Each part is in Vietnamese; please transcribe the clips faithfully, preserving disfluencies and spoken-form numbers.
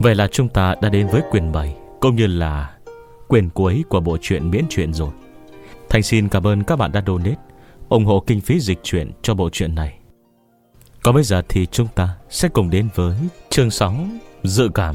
Vậy là chúng ta đã đến với quyển bảy, cũng như là quyển cuối của bộ truyện miễn truyện rồi. Thành xin cảm ơn các bạn đã donate ủng hộ kinh phí dịch truyện cho bộ truyện này. Còn bây giờ thì chúng ta sẽ cùng đến với chương sáu, dự cảm.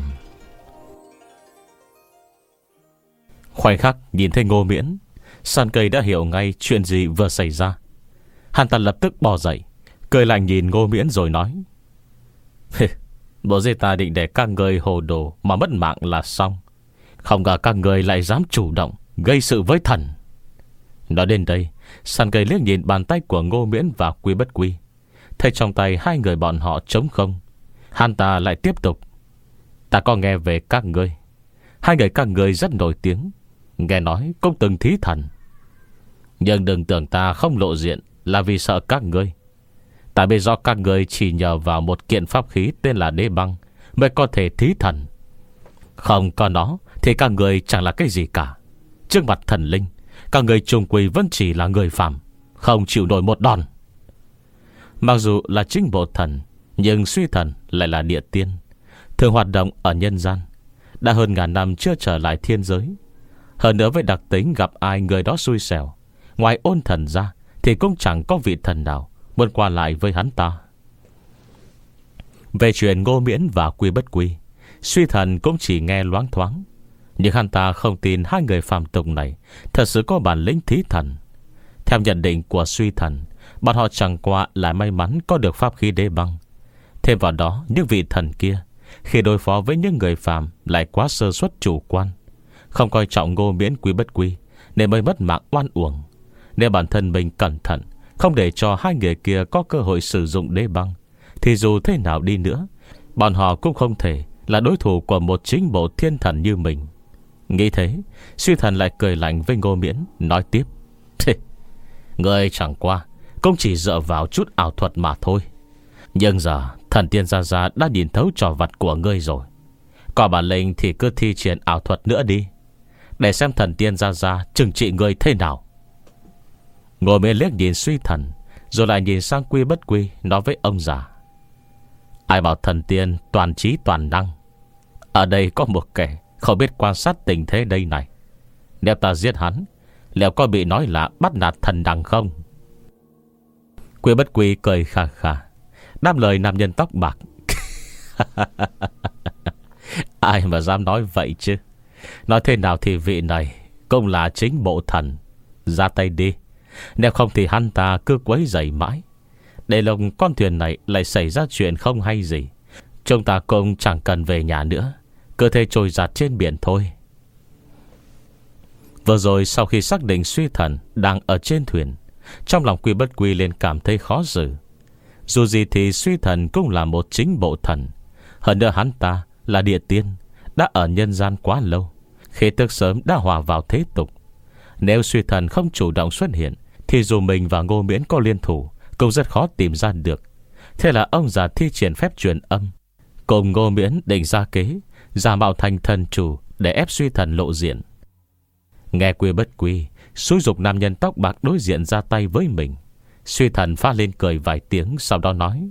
Khoảnh khắc nhìn thấy Ngô Miễn, San Cây đã hiểu ngay chuyện gì vừa xảy ra. Hắn ta lập tức bò dậy, cười lạnh nhìn Ngô Miễn rồi nói: Bộ dây ta định để các người hồ đồ mà mất mạng là xong, không ngờ các người lại dám chủ động gây sự với thần. Nói đến đây, San Cây liếc nhìn bàn tay của Ngô Miễn và Quy Bất Quy, thấy trong tay hai người bọn họ trống không. Hắn ta lại tiếp tục: Ta có nghe về các ngươi, hai người các ngươi rất nổi tiếng, nghe nói cũng từng thí thần. Nhưng đừng tưởng ta không lộ diện là vì sợ các ngươi. Tại vì do các ngươi chỉ nhờ vào một kiện pháp khí tên là đế băng mới có thể thí thần. Không có nó thì các ngươi chẳng là cái gì cả. Trước mặt thần linh, các ngươi chung quy vẫn chỉ là người phàm, không chịu nổi một đòn. Mặc dù là chính bộ thần, nhưng suy thần lại là địa tiên, thường hoạt động ở nhân gian, đã hơn ngàn năm chưa trở lại thiên giới. Hơn nữa với đặc tính gặp ai người đó xui xẻo, ngoài ôn thần ra thì cũng chẳng có vị thần nào muốn qua lại với hắn ta. Về chuyện Ngô Miễn và Quy Bất Quy, suy thần cũng chỉ nghe loáng thoáng, nhưng hắn ta không tin hai người phàm tục này thật sự có bản lĩnh thí thần. Theo nhận định của suy thần, bọn họ chẳng qua là may mắn có được pháp khí đế băng. Thêm vào đó, những vị thần kia khi đối phó với những người phàm lại quá sơ suất chủ quan, không coi trọng Ngô Miễn Quy Bất Quy, nên mới mất mạng oan uổng. Nếu bản thân mình cẩn thận, không để cho hai người kia có cơ hội sử dụng đế băng, thì dù thế nào đi nữa, bọn họ cũng không thể là đối thủ của một chính bộ thiên thần như mình. Nghĩ thế, suy thần lại cười lạnh với Ngô Miễn, nói tiếp: Ngươi chẳng qua cũng chỉ dựa vào chút ảo thuật mà thôi. Nhưng giờ thần tiên Gia Gia đã nhìn thấu trò vặt của ngươi rồi. Có bản lĩnh thì cứ thi triển ảo thuật nữa đi, để xem thần tiên Gia Gia trừng trị ngươi thế nào. Ngô Miễn liếc nhìn suy thần, rồi lại nhìn sang Quy Bất Quy, nói với ông già: Ai bảo thần tiên toàn trí toàn năng? Ở đây có một kẻ không biết quan sát tình thế đây này. Nếu ta giết hắn, liệu có bị nói là bắt nạt thần đằng không? Quy Bất Quy cười khà khà, đáp lời nam nhân tóc bạc: Ai mà dám nói vậy chứ? Nói thế nào thì vị này cũng là chính bộ thần. Ra tay đi, nếu không thì hắn ta cứ quấy rầy mãi, để lòng con thuyền này lại xảy ra chuyện không hay gì. Chúng ta cũng chẳng cần về nhà nữa, cứ thế trôi giạt trên biển thôi. Vừa rồi sau khi xác định suy thần đang ở trên thuyền, trong lòng Quy Bất Quy liền cảm thấy khó xử. Dù gì thì suy thần cũng là một chính bộ thần, hơn nữa hắn ta là địa tiên, đã ở nhân gian quá lâu, khí tức sớm đã hòa vào thế tục. Nếu suy thần không chủ động xuất hiện, thì dù mình và Ngô Miễn có liên thủ cũng rất khó tìm ra được. Thế là ông già thi triển phép truyền âm, cùng Ngô Miễn định ra kế giả mạo thành thần chủ để ép suy thần lộ diện. Nghe Quy Bất Quy xúi dục nam nhân tóc bạc đối diện ra tay với mình, suy thần phá lên cười vài tiếng, sau đó nói: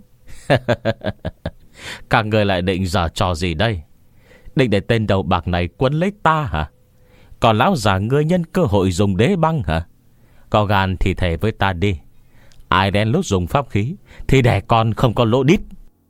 Các người lại định giở trò gì đây? Định để tên đầu bạc này quấn lấy ta hả? Còn lão già ngươi nhân cơ hội dùng đế băng hả? Có gan thì thề với ta đi, ai đen lúc dùng pháp khí thì đẻ con không có lỗ đít.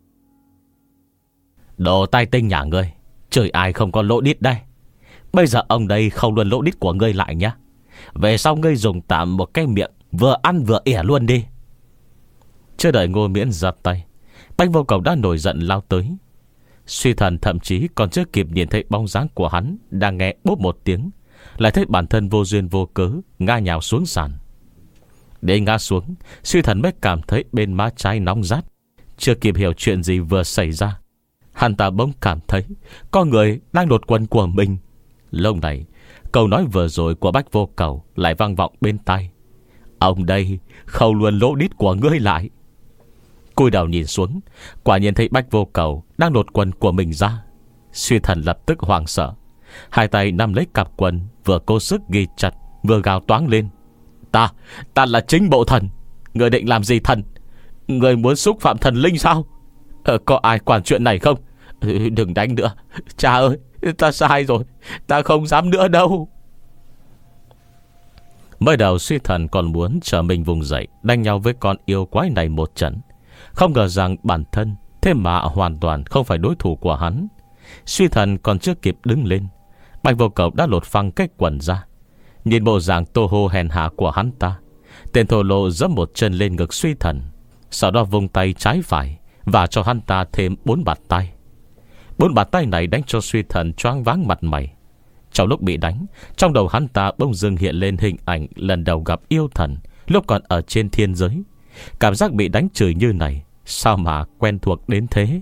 Đồ tai tinh nhà ngươi, chửi ai không có lỗ đít đây? Bây giờ ông đây không luôn lỗ đít của ngươi lại nhá. Về sau ngươi dùng tạm một cái miệng vừa ăn vừa ỉa luôn đi. Chưa đợi Ngô Miễn ra tay, Bách Vô Cầu đã nổi giận lao tới. Suy thần thậm chí còn chưa kịp nhìn thấy bóng dáng của hắn, đang nghe bốp một tiếng, lại thấy bản thân vô duyên vô cớ ngã nhào xuống sàn. Để ngã xuống, suy thần mới cảm thấy bên má trái nóng rát. Chưa kịp hiểu chuyện gì vừa xảy ra, hắn ta bỗng cảm thấy có người đang đột quần của mình. Lâu này, câu nói vừa rồi của Bách Vô Cầu lại vang vọng bên tai: Ông đây khâu luôn lỗ đít của ngươi lại. Cúi đầu nhìn xuống, quả nhiên thấy Bách Vô Cầu đang đột quần của mình ra. Suy thần lập tức hoảng sợ, hai tay nắm lấy cặp quần, vừa cố sức ghi chặt, vừa gào toáng lên: Ta, ta là chính bộ thần. Ngươi định làm gì thần? Ngươi muốn xúc phạm thần linh sao? Ờ, có ai quản chuyện này không? Đừng đánh nữa, cha ơi, ta sai rồi, ta không dám nữa đâu. Mới đầu Suy Thần còn muốn trở mình vùng dậy đánh nhau với con yêu quái này một trận, không ngờ rằng bản thân thế mà hoàn toàn không phải đối thủ của hắn. Suy Thần còn chưa kịp đứng lên, Bạch Vô Cầu đã lột phăng cái quần ra. Nhìn bộ dạng tô hô hèn hạ của hắn ta, tên thô lỗ giẫm một chân lên ngực Suy Thần, sau đó vung tay trái phải và cho hắn ta thêm bốn bạt tay. Bốn bạt tay này đánh cho Suy Thần choáng váng mặt mày. Trong lúc bị đánh, trong đầu hắn ta bỗng dưng hiện lên hình ảnh lần đầu gặp yêu thần lúc còn ở trên thiên giới. Cảm giác bị đánh chửi như này sao mà quen thuộc đến thế.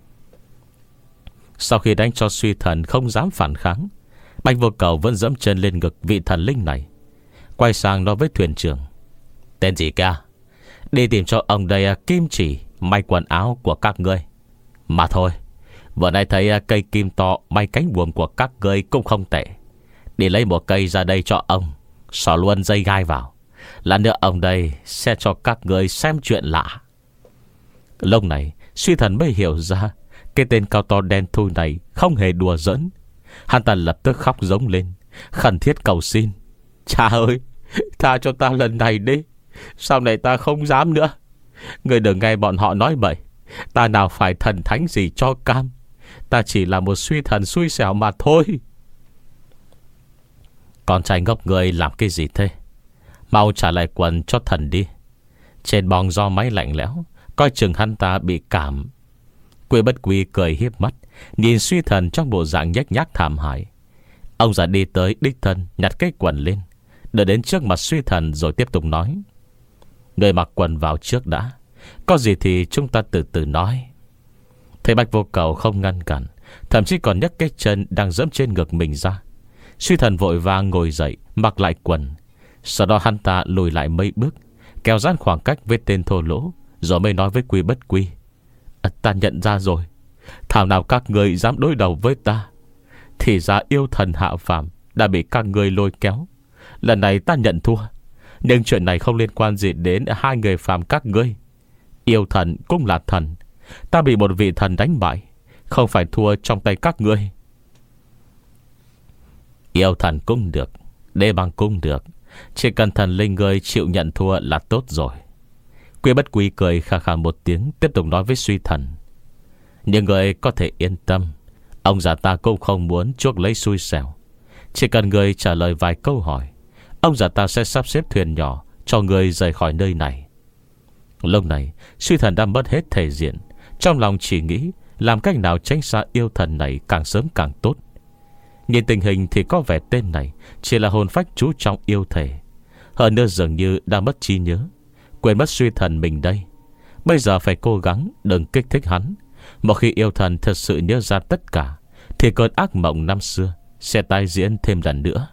Sau khi đánh cho Suy Thần không dám phản kháng, Bạch Vô Cầu vẫn dẫm chân lên ngực vị thần linh này, quay sang nói với thuyền trưởng: Tên gì ca? Đi tìm cho ông đây kim chỉ may quần áo của các ngươi. Mà thôi, vừa nãy thấy cây kim to may cánh buồm của các ngươi cũng không tệ. Đi lấy một cây ra đây cho ông, xỏ luôn dây gai vào. Lát nữa ông đây sẽ cho các ngươi xem chuyện lạ. Lúc này Suy Thần mới hiểu ra cái tên cao to đen thui này không hề đùa giỡn. Hắn ta lập tức khóc giống lên, khẩn thiết cầu xin: Cha ơi, tha cho ta lần này đi, sau này ta không dám nữa. Người đừng nghe bọn họ nói bậy, ta nào phải thần thánh gì cho cam. Ta chỉ là một Suy Thần xui xẻo mà thôi. Con trai ngốc người làm cái gì thế? Mau trả lại quần cho thần đi. Trên bong do máy lạnh lẽo, coi chừng hắn ta bị cảm. Quỷ Bất Quy cười hiếp mắt nhìn Suy Thần trong bộ dạng nhếch nhác thảm hại. Ông già đi tới đích thân nhặt cái quần lên, đợi đến trước mặt Suy Thần rồi tiếp tục nói: Người mặc quần vào trước đã, có gì thì chúng ta từ từ nói. Thấy Bạch Vô Cầu không ngăn cản, thậm chí còn nhấc cái chân đang dẫm trên ngực mình ra, Suy Thần vội vàng ngồi dậy mặc lại quần. Sau đó hắn ta lùi lại mấy bước, kéo giãn khoảng cách với tên thô lỗ, rồi mới nói với Quỷ Bất Quy: à, Ta nhận ra rồi, thảo nào các người dám đối đầu với ta. Thì ra yêu thần hạ phàm đã bị các người lôi kéo. Lần này ta nhận thua, nhưng chuyện này không liên quan gì đến hai người phàm các ngươi. Yêu thần cũng là thần, ta bị một vị thần đánh bại, không phải thua trong tay các ngươi. Yêu thần cũng được, đế băng cũng được, chỉ cần thần linh ngươi chịu nhận thua là tốt rồi. Quỷ Bất Quy cười khà khà một tiếng, tiếp tục nói với Suy Thần: Nhưng người có thể yên tâm, ông già ta cũng không muốn chuốc lấy xui xẻo. Chỉ cần người trả lời vài câu hỏi, ông già ta sẽ sắp xếp thuyền nhỏ cho người rời khỏi nơi này. Lúc này Suy Thần đã mất hết thể diện, trong lòng chỉ nghĩ làm cách nào tránh xa yêu thần này càng sớm càng tốt. Nhìn tình hình thì có vẻ tên này chỉ là hồn phách trú trong yêu thể, hơn nữa dường như đã mất trí nhớ, quên mất Suy Thần mình đây. Bây giờ phải cố gắng đừng kích thích hắn. Một khi yêu thần thật sự nhớ ra tất cả, thì cơn ác mộng năm xưa sẽ tái diễn thêm lần nữa.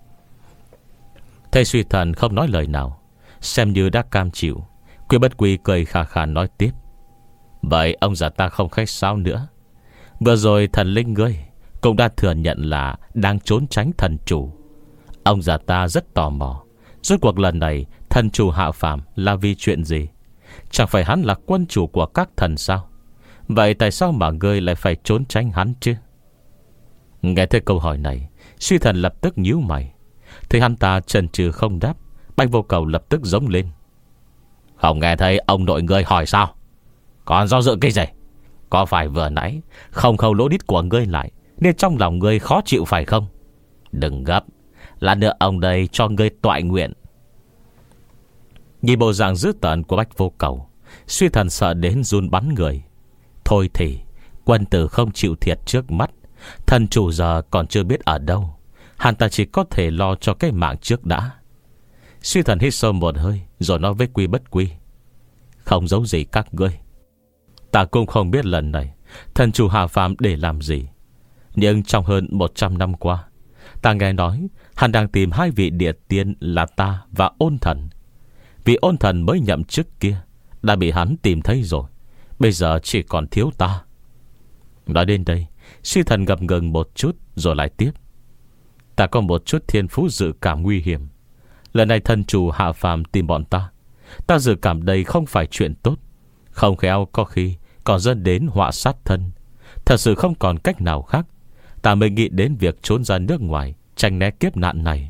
Thấy Suy Thần không nói lời nào, xem như đã cam chịu, Quỷ Bất Quy cười khà khà nói tiếp: Vậy ông già ta không khách sáo nữa. Vừa rồi thần linh ngươi cũng đã thừa nhận là đang trốn tránh thần chủ. Ông già ta rất tò mò, rốt cuộc lần này thần chủ hạ phàm là vì chuyện gì? Chẳng phải hắn là quân chủ của các thần sao? Vậy tại sao mà ngươi lại phải trốn tránh hắn chứ? Nghe thấy câu hỏi này, Suy Thần lập tức nhíu mày. Thấy hắn ta chần chừ không đáp, Bạch Vô Cầu lập tức giống lên: Không nghe thấy ông nội ngươi hỏi sao? Còn do dự cái gì? Có phải vừa nãy không khâu lỗ đít của ngươi lại nên trong lòng ngươi khó chịu phải không? Đừng gấp, lát nữa ông đây cho ngươi toại nguyện. Nhìn bộ dạng dữ tợn của Bạch Vô Cầu, Suy Thần sợ đến run bắn người. Thôi thì quân tử không chịu thiệt trước mắt, thần chủ giờ còn chưa biết ở đâu, hắn ta chỉ có thể lo cho cái mạng trước đã. Suy Thần hít sâu một hơi rồi nói với Quỷ Bất Quy: Không giấu gì các ngươi, ta cũng không biết lần này thần chủ hạ phàm để làm gì. Nhưng trong hơn một trăm năm qua, ta nghe nói hắn đang tìm hai vị địa tiên là ta và Ôn Thần. Vì Ôn Thần mới nhậm chức kia đã bị hắn tìm thấy rồi, bây giờ chỉ còn thiếu ta. Nói đến đây, Suy Thần ngập ngừng một chút rồi lại tiếp: Ta có một chút thiên phú dự cảm nguy hiểm. Lần này thần chủ hạ phàm tìm bọn ta, ta dự cảm đây không phải chuyện tốt. Không khéo có khi còn dẫn đến họa sát thân. Thật sự không còn cách nào khác, ta mới nghĩ đến việc trốn ra nước ngoài, tránh né kiếp nạn này.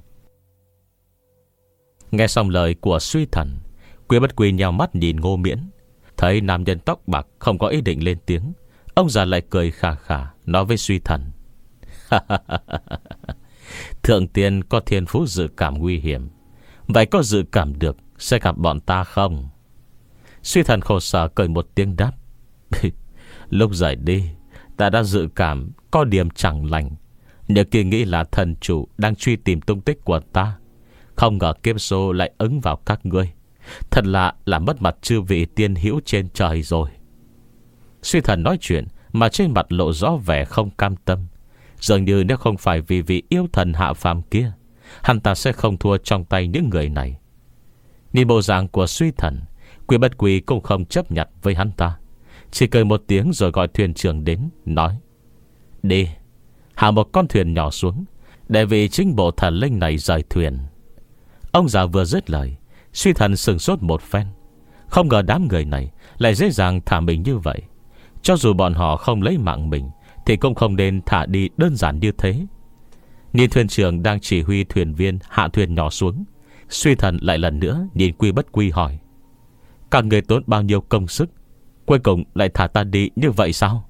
Nghe xong lời của Suy Thần, Quy Bất Quy nheo mắt nhìn Ngô Miễn. Thấy nam nhân tóc bạc không có ý định lên tiếng, ông già lại cười khà khà, nói với Suy Thần: Thượng tiên có thiên phú dự cảm nguy hiểm, vậy có dự cảm được sẽ gặp bọn ta không? Suy Thần khổ sở cười một tiếng đáp: Lúc rời đi, ta đã dự cảm có điểm chẳng lành. Nhớ kia nghĩ là thần chủ đang truy tìm tung tích của ta, không ngờ kiếp số lại ứng vào các ngươi. Thật là làm mất mặt chư vị tiên hữu trên trời rồi. Suy Thần nói chuyện mà trên mặt lộ rõ vẻ không cam tâm, dường như nếu không phải vì vị yêu thần hạ phàm kia, hắn ta sẽ không thua trong tay những người này. Nhìn bộ dạng của Suy Thần, Quy Bất Quy cũng không chấp nhận với hắn ta, chỉ cười một tiếng rồi gọi thuyền trưởng đến, nói: Đi, hạ một con thuyền nhỏ xuống, để vị chính bộ thần linh này rời thuyền. Ông già vừa dứt lời, Suy Thần sừng sốt một phen. Không ngờ đám người này lại dễ dàng thả mình như vậy. Cho dù bọn họ không lấy mạng mình thì cũng không nên thả đi đơn giản như thế. Nhìn thuyền trưởng đang chỉ huy thuyền viên hạ thuyền nhỏ xuống, Suy Thần lại lần nữa nhìn Quy Bất Quy hỏi: Các người tốn bao nhiêu công sức, cuối cùng lại thả ta đi như vậy sao?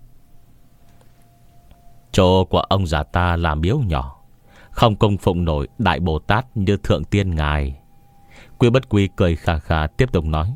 Chỗ của ông già ta là miếu nhỏ, không cung phụng nổi Đại Bồ Tát như Thượng Tiên ngài. Quy Bất Quy cười khà khà tiếp tục nói: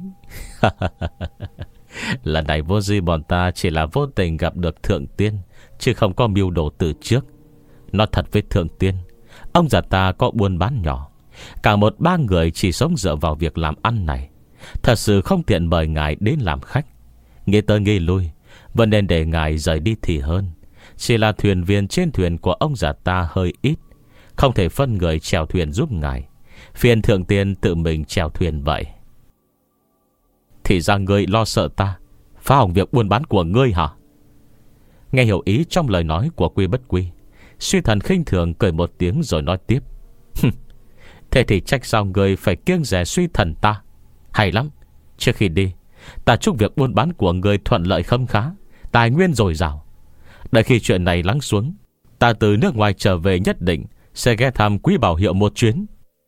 Lần này vô gì bọn ta chỉ là vô tình gặp được Thượng Tiên, chứ không có mưu đồ từ trước. Nói thật với Thượng Tiên, ông già ta có buôn bán nhỏ, cả một ba người chỉ sống dựa vào việc làm ăn này, thật sự không tiện mời ngài đến làm khách. Nghĩ tới nghĩ lui, vẫn nên để ngài rời đi thì hơn. Chỉ là thuyền viên trên thuyền của ông già ta hơi ít, không thể phân người chèo thuyền giúp ngài, phiền Thượng Tiên tự mình chèo thuyền vậy. Thì ra ngươi lo sợ ta phá hỏng việc buôn bán của ngươi hả? Nghe hiểu ý trong lời nói của Quy Bất Quy, Suy Thần khinh thường cười một tiếng rồi nói tiếp: Thế thì trách sao ngươi phải kiêng dè Suy Thần ta. Hay lắm, trước khi đi, ta chúc việc buôn bán của ngươi thuận lợi khấm khá, tài nguyên dồi dào. Đợi khi chuyện này lắng xuống, ta từ nước ngoài trở về nhất định sẽ ghé thăm Quý Bảo Hiệu một chuyến.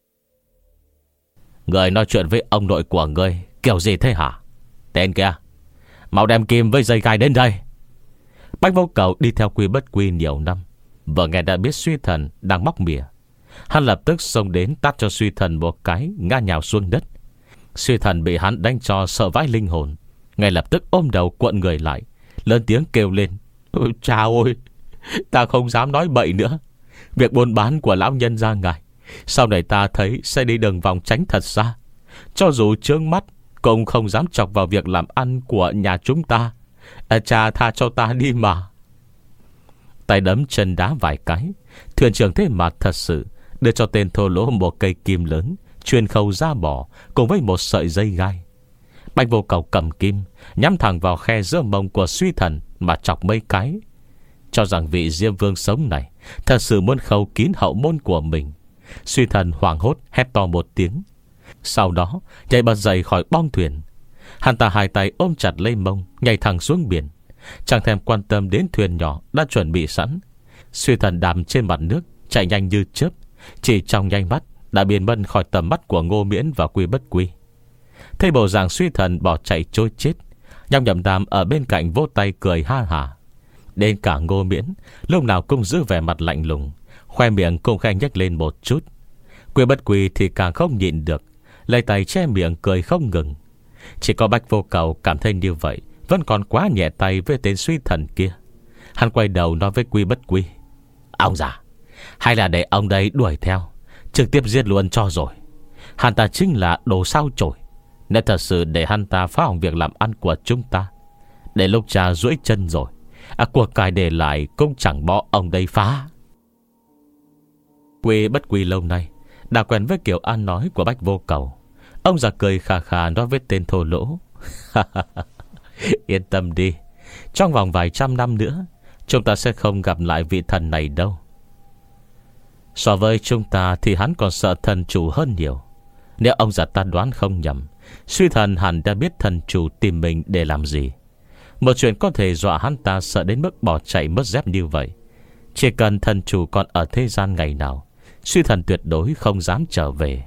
Người nói chuyện với ông nội của ngươi kiểu gì thế hả? Tên kia, mau đem kim với dây gai đến đây. Bách Vô Cầu đi theo Quy Bất Quy nhiều năm, vừa nghe đã biết Suy Thần đang móc mỉa, hắn lập tức xông đến tát cho Suy Thần một cái, ngã nhào xuống đất. Suy Thần bị hắn đánh cho sợ vãi linh hồn, ngay lập tức ôm đầu cuộn người lại, lớn tiếng kêu lên: Cha ơi, ta không dám nói bậy nữa. Việc buôn bán của lão nhân gia ngài, sau này ta thấy sẽ đi đường vòng tránh thật xa. Cho dù trướng mắt cũng không dám chọc vào việc làm ăn của nhà chúng ta. À, cha tha cho ta đi mà. Tay đấm chân đá vài cái, thuyền trưởng thế mà thật sự đưa cho tên thô lỗ một cây kim lớn, chuyên khâu da bò cùng với một sợi dây gai. Bạch Vô Cầu cầm kim nhắm thẳng vào khe giữa mông của Suy Thần mà chọc mấy cái, cho rằng vị Diêm Vương sống này thật sự muốn khâu kín hậu môn của mình. Suy Thần hoảng hốt hét to một tiếng, sau đó nhảy bật dậy khỏi bong thuyền. Hắn ta hai tay ôm chặt lấy mông, nhảy thẳng xuống biển, chẳng thèm quan tâm đến thuyền nhỏ đã chuẩn bị sẵn. Suy Thần đàm trên mặt nước, chạy nhanh như chớp, chỉ trong nhanh mắt đã biến mất khỏi tầm mắt của Ngô Miễn và Quy Bất Quy. Thấy bộ dạng Suy Thần bỏ chạy trôi chết, Nhâm Nhậm Đàm ở bên cạnh vỗ tay cười ha hả. Đến cả Ngô Miễn lúc nào cũng giữ vẻ mặt lạnh lùng, khoe miệng cũng khẽ nhếch lên một chút. Quy Bất Quy thì càng không nhịn được, lấy tay che miệng cười không ngừng. Chỉ có Bách Vô Cầu cảm thấy như vậy vẫn còn quá nhẹ tay với tên Suy Thần kia. Hắn quay đầu nói với Quy Bất Quy: Ông già, hay là để ông đây đuổi theo, trực tiếp giết luôn cho rồi. Hắn ta chính là đồ sao chổi. Nếu thật sự để hắn ta phá hỏng việc làm ăn của chúng ta, để lúc cha duỗi chân rồi, à, cuộc cải để lại cũng chẳng bỏ ông đây phá. Quy Bất Quy lâu nay đã quen với kiểu ăn nói của Bách Vô Cầu. Ông già cười khà khà nói với tên thô lỗ: Yên tâm đi, trong vòng vài trăm năm nữa chúng ta sẽ không gặp lại vị thần này đâu. So với chúng ta thì hắn còn sợ thần chủ hơn nhiều. Nếu ông già ta đoán không nhầm, Suy Thần hẳn đã biết thần chủ tìm mình để làm gì. Một chuyện có thể dọa hắn ta sợ đến mức bỏ chạy mất dép như vậy. Chỉ cần thần chủ còn ở thế gian ngày nào, Suy Thần tuyệt đối không dám trở về.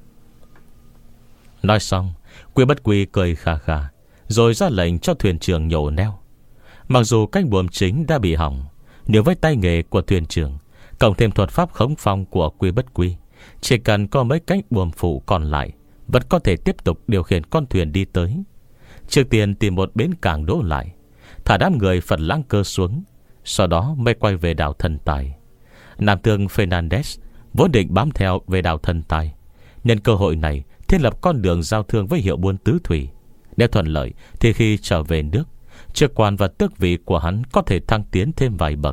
Nói xong, Quy Bất Quy cười khà khà, rồi ra lệnh cho thuyền trưởng nhổ neo. Mặc dù cánh buồm chính đã bị hỏng, nhưng với tay nghề của thuyền trưởng cộng thêm thuật pháp khống phong của Quy Bất Quy, chỉ cần có mấy cánh buồm phụ còn lại, vẫn có thể tiếp tục điều khiển con thuyền đi tới. Trước tiên tìm một bến cảng đỗ lại, thả đám người Phật Lãng Cơ xuống, sau đó mới quay về đảo Thần Tài. Nam tướng Fernandez vốn định bám theo về đảo Thần Tài, nhân cơ hội này thiết lập con đường giao thương với hiệu buôn tứ thủy. Nếu thuận lợi thì khi trở về nước, chức quan và tước vị của hắn có thể thăng tiến thêm vài bậc.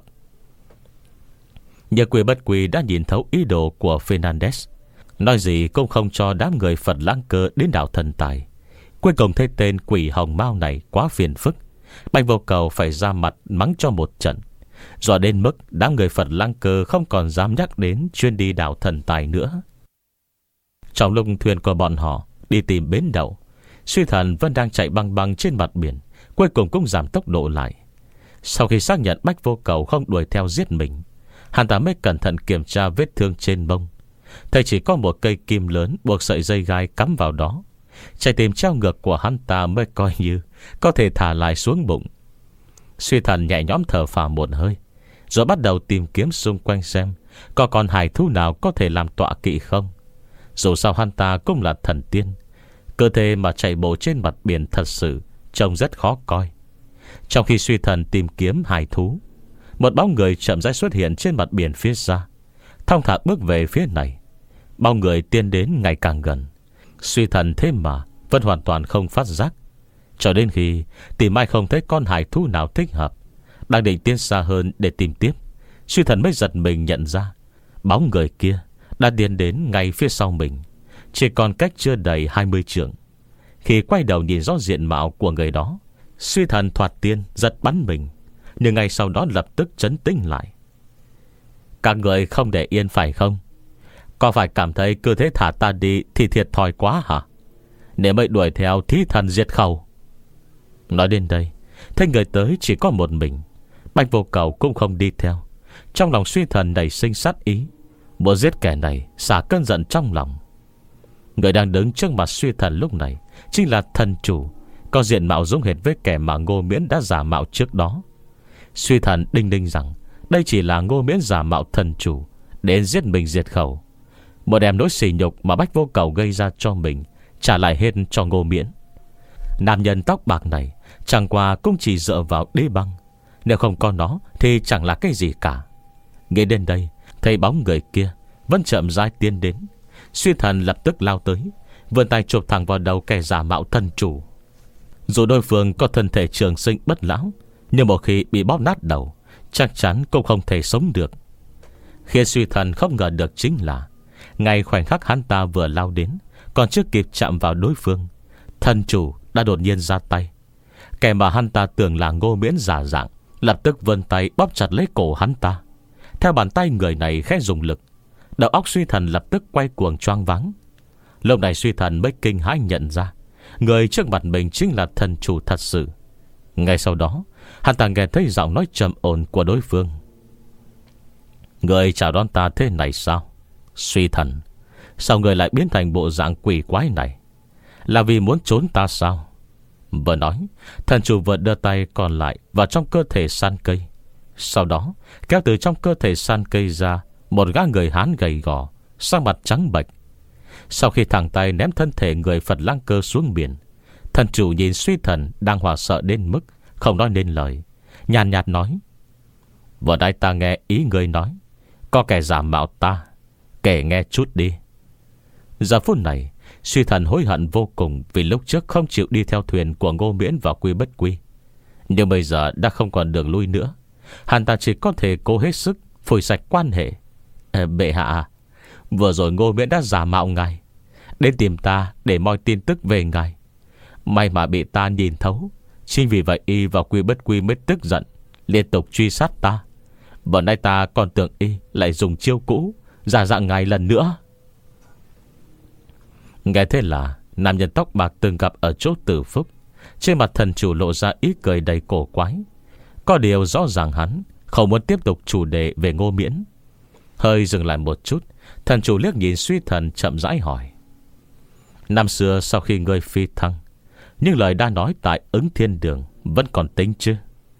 Nhưng Quy Bất Quy đã nhìn thấu ý đồ của Fernandez, nói gì cũng không cho đám người Phật Lãng Cơ đến đảo Thần Tài. Cuối cùng thấy tên quỷ hồng mao này quá phiền phức, Bạch Vô Cầu phải ra mặt mắng cho một trận, dọa đến mức đám người Phật Lãng Cơ không còn dám nhắc đến chuyến đi đảo Thần Tài nữa. Trong lúc thuyền của bọn họ đi tìm bến đậu, Suy Thần vẫn đang chạy băng băng trên mặt biển, cuối cùng cũng giảm tốc độ lại. Sau khi xác nhận Bạch Vô Cầu không đuổi theo giết mình, hắn ta mới cẩn thận kiểm tra vết thương trên mông. Thấy chỉ có một cây kim lớn buộc sợi dây gai cắm vào đó. Trái tim treo ngược của hắn ta mới coi như có thể thả lại xuống bụng. Suy Thần nhẹ nhõm thở phào một hơi, rồi bắt đầu tìm kiếm xung quanh xem có con hài thú nào có thể làm tọa kỵ không. Dù sao hắn ta cũng là thần tiên, cơ thể mà chạy bộ trên mặt biển thật sự trông rất khó coi. Trong khi Suy Thần tìm kiếm hài thú, một bóng người chậm rãi xuất hiện trên mặt biển phía xa, thong thả bước về phía này. Bóng người tiến đến ngày càng gần, Suy Thần thế mà vẫn hoàn toàn không phát giác. Cho đến khi tìm mãi không thấy con hài thú nào thích hợp, đang định tiến xa hơn để tìm tiếp, Suy Thần mới giật mình nhận ra bóng người kia đã tiến đến ngay phía sau mình, chỉ còn cách chưa đầy hai mươi trượng. Khi quay đầu nhìn rõ diện mạo của người đó, Suy Thần thoạt tiên giật bắn mình, nhưng ngay sau đó lập tức trấn tĩnh lại. Các người không để yên phải không? Có phải cảm thấy cứ thế thả ta đi thì thiệt thòi quá hả? Nếu mới đuổi theo thí thần diệt khẩu. Nói đến đây, thấy người tới chỉ có một mình, Bạch Vô Cầu cũng không đi theo. Trong lòng Suy Thần nảy sinh sát ý, muốn giết kẻ này xả cơn giận trong lòng. Người đang đứng trước mặt Suy Thần lúc này chính là thần chủ, có diện mạo giống hệt với kẻ mà Ngô Miễn đã giả mạo trước đó. Suy Thần đinh ninh rằng đây chỉ là Ngô Miễn giả mạo thần chủ đến giết mình diệt khẩu, một đem nỗi sỉ nhục mà Bạch Vô Cầu gây ra cho mình trả lại hết cho Ngô Miễn. Nam nhân tóc bạc này chẳng qua cũng chỉ dựa vào đế băng, nếu không có nó thì chẳng là cái gì cả. Nghĩ đến đây, thấy bóng người kia vẫn chậm rãi tiến đến, Suy Thần lập tức lao tới, vươn tay chụp thẳng vào đầu kẻ giả mạo thần chủ. Dù đối phương có thân thể trường sinh bất lão, nhưng một khi bị bóp nát đầu, chắc chắn cũng không thể sống được. Khiến Suy Thần không ngờ được chính là ngay khoảnh khắc hắn ta vừa lao đến, còn chưa kịp chạm vào đối phương, thần chủ đã đột nhiên ra tay. Kẻ mà hắn ta tưởng là Ngô Miễn giả dạng lập tức vươn tay bóp chặt lấy cổ hắn ta. Theo bàn tay người này khẽ dùng lực, đầu óc Suy Thần lập tức quay cuồng choáng váng. Lúc này Suy Thần mới kinh hãi nhận ra người trước mặt mình chính là thần chủ thật sự. Ngay sau đó, hắn ta nghe thấy giọng nói trầm ổn của đối phương. Người chào đón ta thế này sao? Suy Thần, sao người lại biến thành bộ dạng quỷ quái này? Là vì muốn trốn ta sao? Vừa nói, thần chủ vừa đưa tay còn lại vào trong cơ thể san cây, sau đó kéo từ trong cơ thể san cây ra một gã người Hán gầy gò, sắc mặt trắng bệch. Sau khi thẳng tay ném thân thể người Phật Lang Cơ xuống biển, thần chủ nhìn Suy Thần đang hoảng sợ đến mức không nói nên lời, nhàn nhạt nói: vừa nãy ta nghe ý người nói có kẻ giả mạo ta, kể nghe chút đi. Giờ phút này Suy Thần hối hận vô cùng vì lúc trước không chịu đi theo thuyền của Ngô Miễn vào Quy Bất Quy. Nhưng bây giờ đã không còn đường lui nữa, hắn ta chỉ có thể cố hết sức phủi sạch quan hệ. à, Bệ hạ, vừa rồi Ngô Miễn đã giả mạo ngài, đến tìm ta để moi tin tức về ngài. May mà bị ta nhìn thấu, chính vì vậy y vào Quy Bất Quy mới tức giận, liên tục truy sát ta. Vừa nay ta còn tưởng y lại dùng chiêu cũ giả dạng ngài lần nữa. Nghe thế là nam nhân tóc bạc từng gặp ở chỗ Tử Phúc Trên mặt thần chủ lộ ra ý cười đầy cổ quái. Có điều rõ ràng hắn không muốn tiếp tục chủ đề về Ngô Miễn. Hơi dừng lại một chút, thần chủ liếc nhìn Suy Thần chậm rãi hỏi: năm xưa sau khi ngươi phi thăng, những lời đã nói tại Ứng Thiên Đường vẫn còn tính chứ?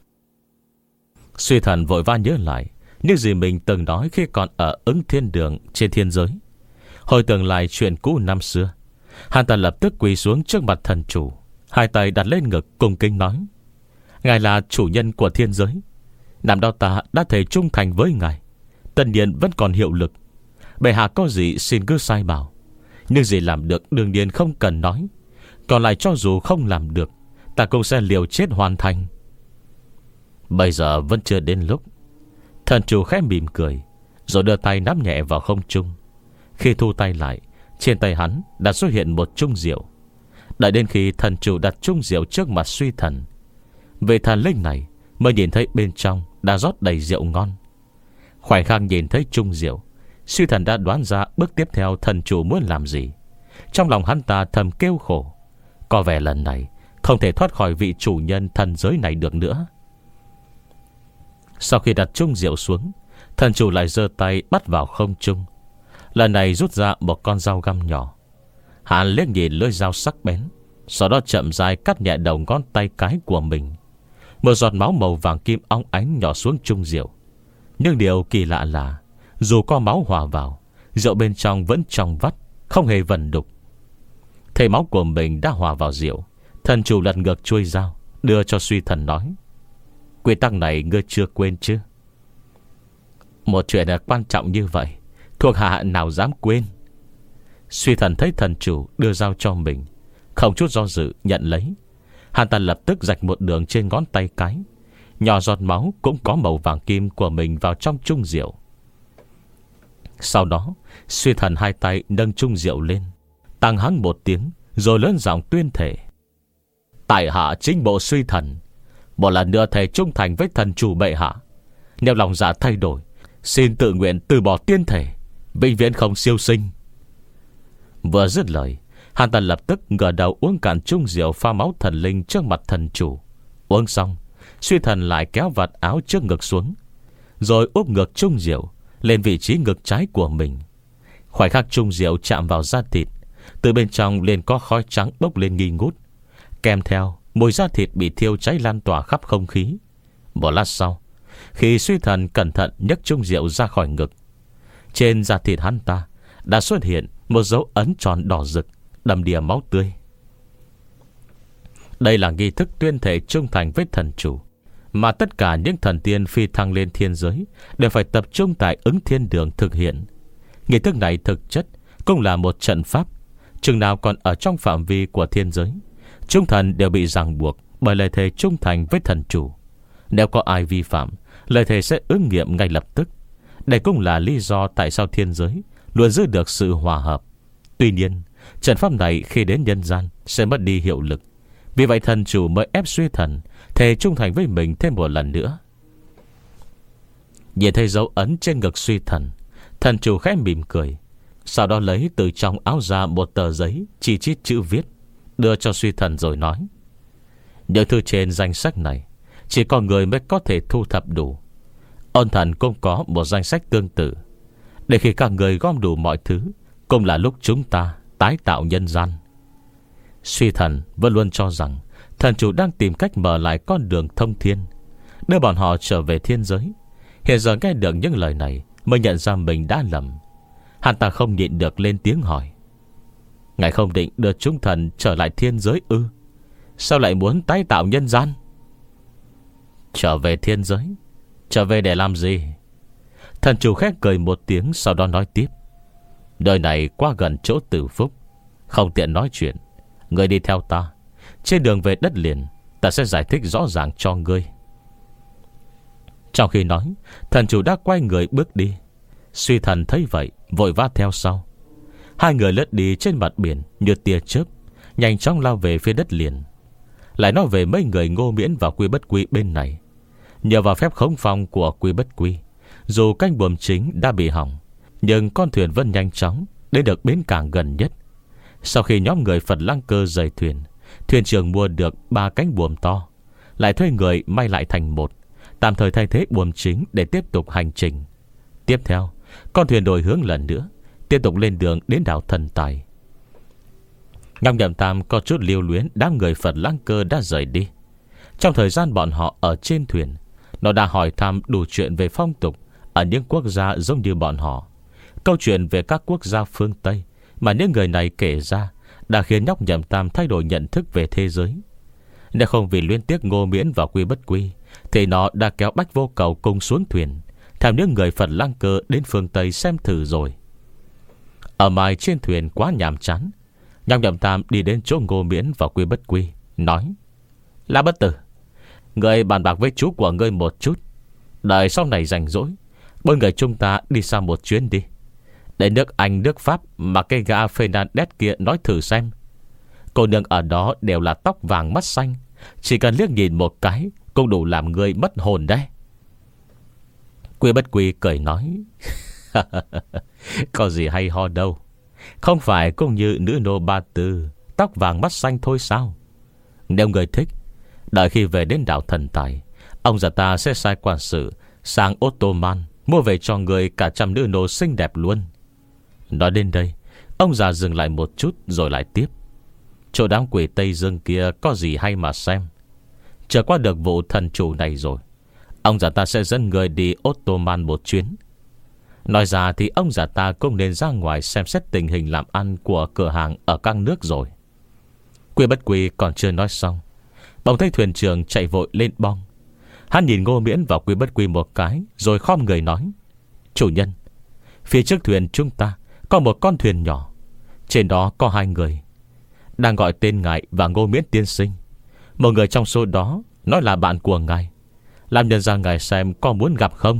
Suy Thần vội vã nhớ lại những gì mình từng nói khi còn ở Ứng Thiên Đường trên thiên giới. Hồi tưởng lại chuyện cũ năm xưa, hắn ta lập tức quỳ xuống trước mặt thần chủ, hai tay đặt lên ngực cung kính nói: ngài là chủ nhân của thiên giới, năm đó ta đã thề trung thành với ngài, tất nhiên vẫn còn hiệu lực. Bệ hạ có gì xin cứ sai bảo, nhưng gì làm được đương nhiên không cần nói. Còn lại cho dù không làm được, ta cũng sẽ liều chết hoàn thành. Bây giờ vẫn chưa đến lúc. Thần chủ khẽ mỉm cười, rồi đưa tay nắm nhẹ vào không trung. Khi thu tay lại, trên tay hắn đã xuất hiện một chung rượu. Đợi đến khi thần chủ đặt chung rượu trước mặt Suy Thần, về thần linh này mới nhìn thấy bên trong đã rót đầy rượu ngon. Khoảnh khắc nhìn thấy chung rượu, Suy Thần đã đoán ra bước tiếp theo thần chủ muốn làm gì. Trong lòng hắn ta thầm kêu khổ, có vẻ lần này không thể thoát khỏi vị chủ nhân thần giới này được nữa. Sau khi đặt chung rượu xuống, thần chủ lại giơ tay bắt vào không trung. Lần này rút ra một con dao găm nhỏ. Hắn liếc nhìn lưỡi dao sắc bén, sau đó chậm rãi cắt nhẹ đầu ngón tay cái của mình. Một giọt máu màu vàng kim óng ánh nhỏ xuống chung rượu. Nhưng điều kỳ lạ là dù có máu hòa vào, rượu bên trong vẫn trong vắt, không hề vẩn đục. Thấy máu của mình đã hòa vào rượu, thần chủ lật ngược chuôi dao, đưa cho Suy Thần nói: quy tắc này ngươi chưa quên chứ? Một chuyện quan trọng như vậy, thuộc hạ nào dám quên. Suy Thần thấy thần chủ đưa dao cho mình, không chút do dự nhận lấy. Hắn ta lập tức rạch một đường trên ngón tay cái, nhỏ giọt máu cũng có màu vàng kim của mình vào trong chung rượu. Sau đó Suy Thần hai tay nâng chung rượu lên, tăng hắng một tiếng, rồi lớn giọng tuyên thể: tại hạ chính bộ Suy Thần, một lần nữa thề trung thành với thần chủ bệ hạ. Nếu lòng dạ thay đổi, xin tự nguyện từ bỏ tiên thể, vĩnh viễn không siêu sinh. Vừa dứt lời, hắn ta lập tức ngửa đầu uống cạn chung rượu pha máu thần linh trước mặt thần chủ. Uống xong, Suy Thần lại kéo vạt áo trước ngực xuống, rồi úp ngược chung rượu lên vị trí ngực trái của mình. Khoảnh khắc chung rượu chạm vào da thịt, từ bên trong liền có khói trắng bốc lên nghi ngút, kèm theo mùi da thịt bị thiêu cháy lan tỏa khắp không khí. Một lát sau, khi Suy Thần cẩn thận nhấc chung rượu ra khỏi ngực, trên da thịt hắn ta đã xuất hiện một dấu ấn tròn đỏ rực, đầm đìa máu tươi. Đây là nghi thức tuyên thể trung thành với thần chủ mà tất cả những thần tiên phi thăng lên thiên giới đều phải tập trung tại Ứng Thiên Đường thực hiện. Nghi thức này thực chất cũng là một trận pháp. Chừng nào còn ở trong phạm vi của thiên giới, chúng thần đều bị ràng buộc bởi lời thề trung thành với thần chủ. Nếu có ai vi phạm, lời thề sẽ ứng nghiệm ngay lập tức. Đây cũng là lý do tại sao thiên giới luôn giữ được sự hòa hợp. Tuy nhiên, trận pháp này khi đến nhân gian sẽ mất đi hiệu lực. Vì vậy thần chủ mới ép Suy Thần thề trung thành với mình thêm một lần nữa. Nhìn thấy dấu ấn trên ngực Suy Thần, thần chủ khẽ mỉm cười, sau đó lấy từ trong áo ra một tờ giấy chi chít chữ viết, đưa cho Suy Thần rồi nói: những thư trên danh sách này chỉ có người mới có thể thu thập đủ. Ôn thần cũng có một danh sách tương tự. Để khi các người gom đủ mọi thứ, cũng là lúc chúng ta tái tạo nhân gian. Suy Thần vẫn luôn cho rằng thần chủ đang tìm cách mở lại con đường thông thiên, đưa bọn họ trở về thiên giới. Hiện giờ nghe được những lời này mới nhận ra mình đã lầm. Hắn ta không nhịn được lên tiếng hỏi: ngài không định đưa chúng thần trở lại thiên giới ư? Sao lại muốn tái tạo nhân gian? Trở về thiên giới? Trở về để làm gì? Thần chủ khẽ cười một tiếng, sau đó nói tiếp: nơi này quá gần chỗ Tử Phúc, không tiện nói chuyện. Ngươi đi theo ta, trên đường về đất liền ta sẽ giải thích rõ ràng cho ngươi. Trong khi nói, thần chủ đã quay người bước đi. Suy Thần thấy vậy vội vã theo sau. Hai người lướt đi trên mặt biển như tia chớp, nhanh chóng lao về phía đất liền. Lại nói về mấy người Ngô Miễn và Quy Bất Quy bên này. Nhờ vào phép khống phong của Quy Bất Quy, dù canh buồm chính đã bị hỏng, nhưng con thuyền vẫn nhanh chóng đến được bến cảng gần nhất. Sau khi nhóm người Phật Lăng Cơ rời thuyền, thuyền trưởng mua được ba cánh buồm to, lại thuê người may lại thành một, tạm thời thay thế buồm chính để tiếp tục hành trình. Tiếp theo, con thuyền đổi hướng lần nữa, tiếp tục lên đường đến đảo Thần Tài. Ngọc Nhậm Tam có chút lưu luyến đám người Phật Lăng Cơ đã rời đi. Trong thời gian bọn họ ở trên thuyền, nó đã hỏi thăm đủ chuyện về phong tục ở những quốc gia giống như bọn họ. Câu chuyện về các quốc gia phương Tây mà những người này kể ra đã khiến Nhóc Nhậm Tam thay đổi nhận thức về thế giới. Nếu không vì luyến tiếc Ngô Miễn và Quy Bất Quy, thì nó đã kéo Bách Vô Cầu cùng xuống thuyền, theo những người Phật Lăng Cơ đến phương Tây xem thử rồi. Ở mài trên thuyền quá nhàm chán, Nhóc Nhậm Tam đi đến chỗ Ngô Miễn và Quy Bất Quy, nói: "Lã Bất Tử, người bàn bạc với chú của ngươi một chút, đợi sau này rảnh rỗi, bốn người chúng ta đi xa một chuyến đi, để nước Anh nước Pháp mà cái gã Fernandez kia nói thử xem. Cô nương ở đó đều là tóc vàng mắt xanh, chỉ cần liếc nhìn một cái cũng đủ làm người mất hồn đấy." Quy Bất Quy cười nói: "Có gì hay ho đâu, không phải cũng như nữ nô Ba Tư tóc vàng mắt xanh thôi sao? Nếu người thích, đợi khi về đến đảo Thần Tài, ông già ta sẽ sai quản sự sang Ottoman mua về cho người cả trăm nữ nô xinh đẹp luôn." Nói đến đây, ông già dừng lại một chút rồi lại tiếp: "Chỗ đám quỷ Tây Dương kia có gì hay mà xem. Chờ qua được vụ thần chủ này rồi, ông già ta sẽ dẫn người đi Ottoman một chuyến." Nói ra thì ông già ta cũng nên ra ngoài xem xét tình hình làm ăn của cửa hàng ở các nước rồi. Quy Bất Quy còn chưa nói xong, bỗng thấy thuyền trưởng chạy vội lên bong. Hắn nhìn Ngô Miễn và Quy Bất Quy một cái, rồi khom người nói: "Chủ nhân, phía trước thuyền chúng ta có một con thuyền nhỏ, trên đó có hai người đang gọi tên ngài và Ngô Miễn tiên sinh. Một người trong số đó nói là bạn của ngài, làm nhân ra ngài xem có muốn gặp không."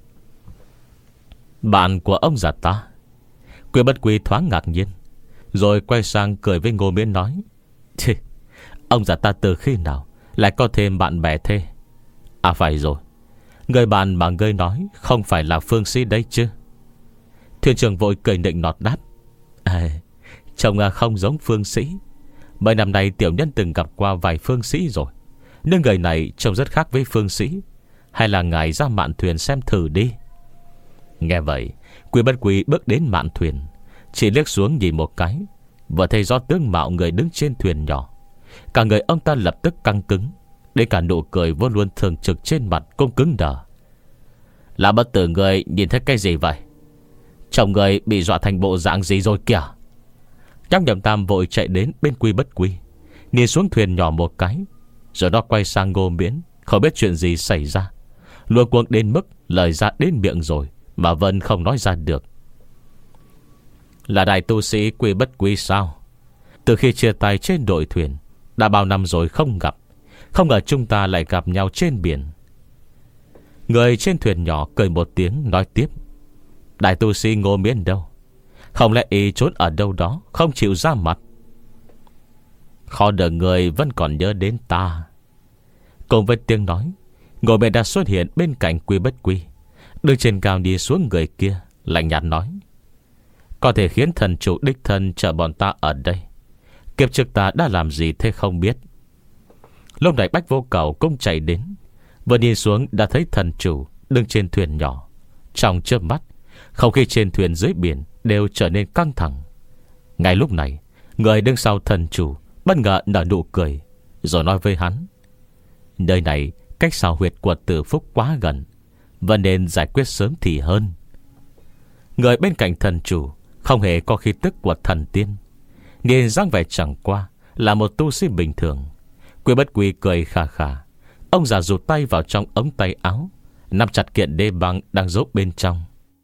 "Bạn của ông già ta?" Quy Bất Quy thoáng ngạc nhiên, rồi quay sang cười với Ngô Miễn nói: "Thì, ông già ta từ khi nào lại có thêm bạn bè thế?" "À phải rồi, người bạn mà ngươi nói không phải là Phương Sĩ đấy chứ?" Thuyền trưởng vội cười nịnh nọt đáp: à, "Trông không giống Phương Sĩ. Mấy năm nay tiểu nhân từng gặp qua vài Phương Sĩ rồi, nhưng người này trông rất khác với Phương Sĩ. Hay là ngài ra mạn thuyền xem thử đi." Nghe vậy, Quy Bất Quy bước đến mạn thuyền, chỉ liếc xuống nhìn một cái, vừa thấy rõ tướng mạo người đứng trên thuyền nhỏ. Cả người ông ta lập tức căng cứng, đến cả nụ cười vốn luôn thường trực trên mặt cũng cứng đờ. "Là Bất Tử, người nhìn thấy cái gì vậy? Chồng người bị dọa thành bộ dạng gì rồi kìa?" Nhóc Nhậm Tam vội chạy đến bên Quy Bất Quy, nhìn xuống thuyền nhỏ một cái, rồi nó quay sang Ngô Miễn, không biết chuyện gì xảy ra, luống cuống đến mức lời ra đến miệng rồi mà vẫn không nói ra được. "Là đại tu sĩ Quy Bất Quy sao? Từ khi chia tay trên đội thuyền, đã bao năm rồi không gặp, không ngờ chúng ta lại gặp nhau trên biển." Người trên thuyền nhỏ cười một tiếng nói tiếp: "Đại tu sĩ Ngô Miễn đâu? Không lẽ y trốn ở đâu đó không chịu ra mặt? Khó đợi người vẫn còn nhớ đến ta." Cùng với tiếng nói, Ngô Miễn đã xuất hiện bên cạnh Quy Bất Quy, đứng trên cao đi xuống người kia, lạnh nhạt nói: "Có thể khiến thần chủ đích thân chờ bọn ta ở đây. Kiếp trước ta đã làm gì thế không biết." Lúc này Bách Vô Cầu cũng chạy đến, vừa nhìn xuống đã thấy thần chủ đứng trên thuyền nhỏ. Trong chớp mắt, không khí trên thuyền dưới biển đều trở nên căng thẳng. Ngay lúc này, người đứng sau thần chủ bất ngờ nở nụ cười, rồi nói với hắn: "Nơi này cách xào huyệt của Tử Phúc quá gần, và nên giải quyết sớm thì hơn." Người bên cạnh thần chủ không hề có khí tức của thần tiên, nhìn dáng vẻ chẳng qua là một tu sĩ bình thường. Quy Bất Quy cười khà khà. Ông già rụt tay vào trong ống tay áo, nắm chặt kiện đê băng đang giấu bên trong.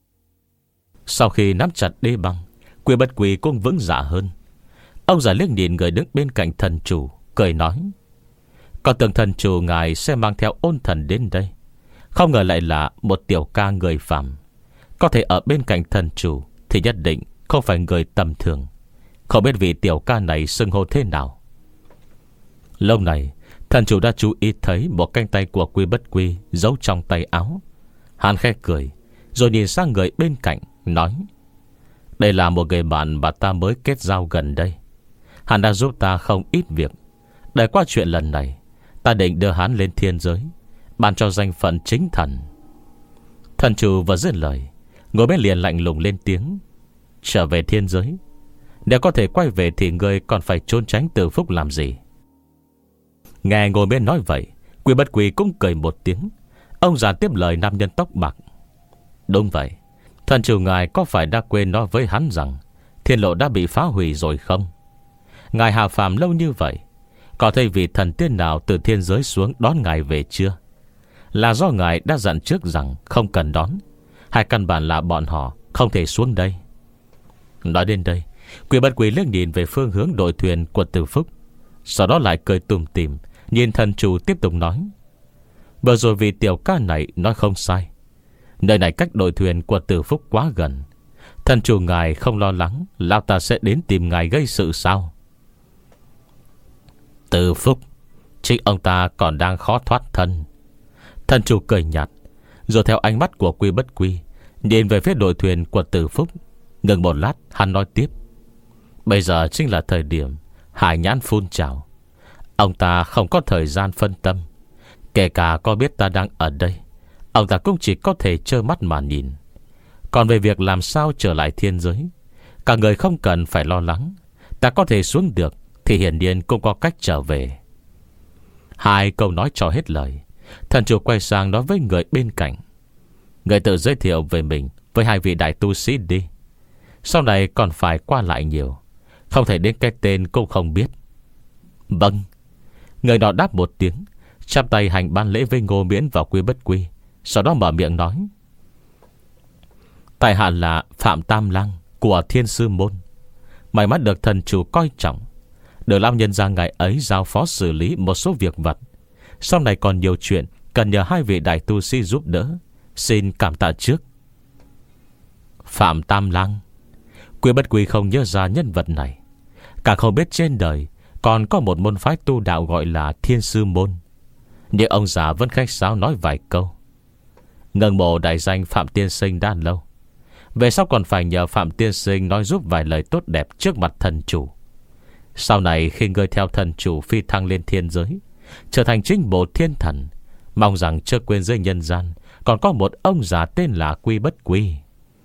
Sau khi nắm chặt đê băng, Quy Bất Quy cũng vững dạ hơn. Ông già liếc nhìn người đứng bên cạnh thần chủ, cười nói: "Còn tưởng thần chủ ngài sẽ mang theo ôn thần đến đây, không ngờ lại là một tiểu ca người phàm. Có thể ở bên cạnh thần chủ thì nhất định không phải người tầm thường. Không biết vị tiểu ca này xưng hô thế nào." Lâu này, thần chủ đã chú ý thấy một cánh tay của Quy Bất Quy giấu trong tay áo. Hắn khẽ cười, rồi nhìn sang người bên cạnh, nói: "Đây là một người bạn mà ta mới kết giao gần đây. Hắn đã giúp ta không ít việc Để qua chuyện lần này, ta định đưa hắn lên thiên giới, ban cho danh phận chính thần. Thần chủ vừa dứt lời, Ngô Miễn liền lạnh lùng lên tiếng: Trở về thiên giới? Nếu có thể quay về thì ngươi còn phải trốn tránh Từ Phúc làm gì? Nghe Ngô Miễn nói vậy, Quy Bất Quy cũng cười một tiếng. Ông già tiếp lời nam nhân tóc bạc: Đúng vậy, thần chủ ngài có phải đã quên nói với hắn rằng thiên lộ đã bị phá hủy rồi không? Ngài hạ phàm lâu như vậy, có thấy vị thần tiên nào từ thiên giới xuống đón ngài về chưa? Là do ngài đã dặn trước rằng không cần đón, hay căn bản là bọn họ không thể xuống đây? Nói đến đây, Quy Bất Quy liếc nhìn về phương hướng đội thuyền của Từ Phúc, sau đó lại cười tủm tỉm nhìn thần chủ tiếp tục nói: Vừa rồi vì tiểu ca này nói không sai, nơi này cách đội thuyền của Từ Phúc quá gần. Thần chủ ngài không lo lắng lão ta sẽ đến tìm ngài gây sự sao? Từ Phúc, chính ông ta còn đang khó thoát thân. Thần chủ cười nhạt, rồi theo ánh mắt của Quy Bất Quy nhìn về phía đội thuyền của Từ Phúc. Ngừng một lát, hắn nói tiếp: Bây giờ chính là thời điểm hải nhãn phun trào. Ông ta không có thời gian phân tâm. Kể cả có biết ta đang ở đây, ông ta cũng chỉ có thể trơ mắt mà nhìn. Còn về việc làm sao trở lại thiên giới, cả người không cần phải lo lắng. Ta có thể xuống được thì hiển nhiên cũng có cách trở về. Hai câu nói cho hết lời, thần chủ quay sang nói với người bên cạnh: Người tự giới thiệu về mình với hai vị đại tu sĩ đi. Sau này còn phải qua lại nhiều, không thể đến cái tên cũng không biết. Vâng. Người đó đáp một tiếng, chắp tay hành ban lễ với Ngô Miễn và Quy Bất Quy, sau đó mở miệng nói: Tại hạ là Phạm Tam Lang của Thiên Sư Môn. May mắn được thần chủ coi trọng, được lão nhân gia ngài ấy giao phó xử lý một số việc vặt. Sau này còn nhiều chuyện cần nhờ hai vị đại tu sĩ giúp đỡ, xin cảm tạ trước. Phạm Tam Lang. Quy Bất Quy không nhớ ra nhân vật này, càng không biết trên đời còn có một môn phái tu đạo gọi là Thiên Sư Môn. Nhưng ông già vẫn khách sáo nói vài câu: Ngân mộ đại danh Phạm Tiên Sinh đã lâu, về sau còn phải nhờ Phạm Tiên Sinh nói giúp vài lời tốt đẹp trước mặt thần chủ. Sau này khi ngươi theo thần chủ phi thăng lên thiên giới, trở thành chính bộ thiên thần, mong rằng chưa quên dưới nhân gian còn có một ông già tên là Quy Bất Quy.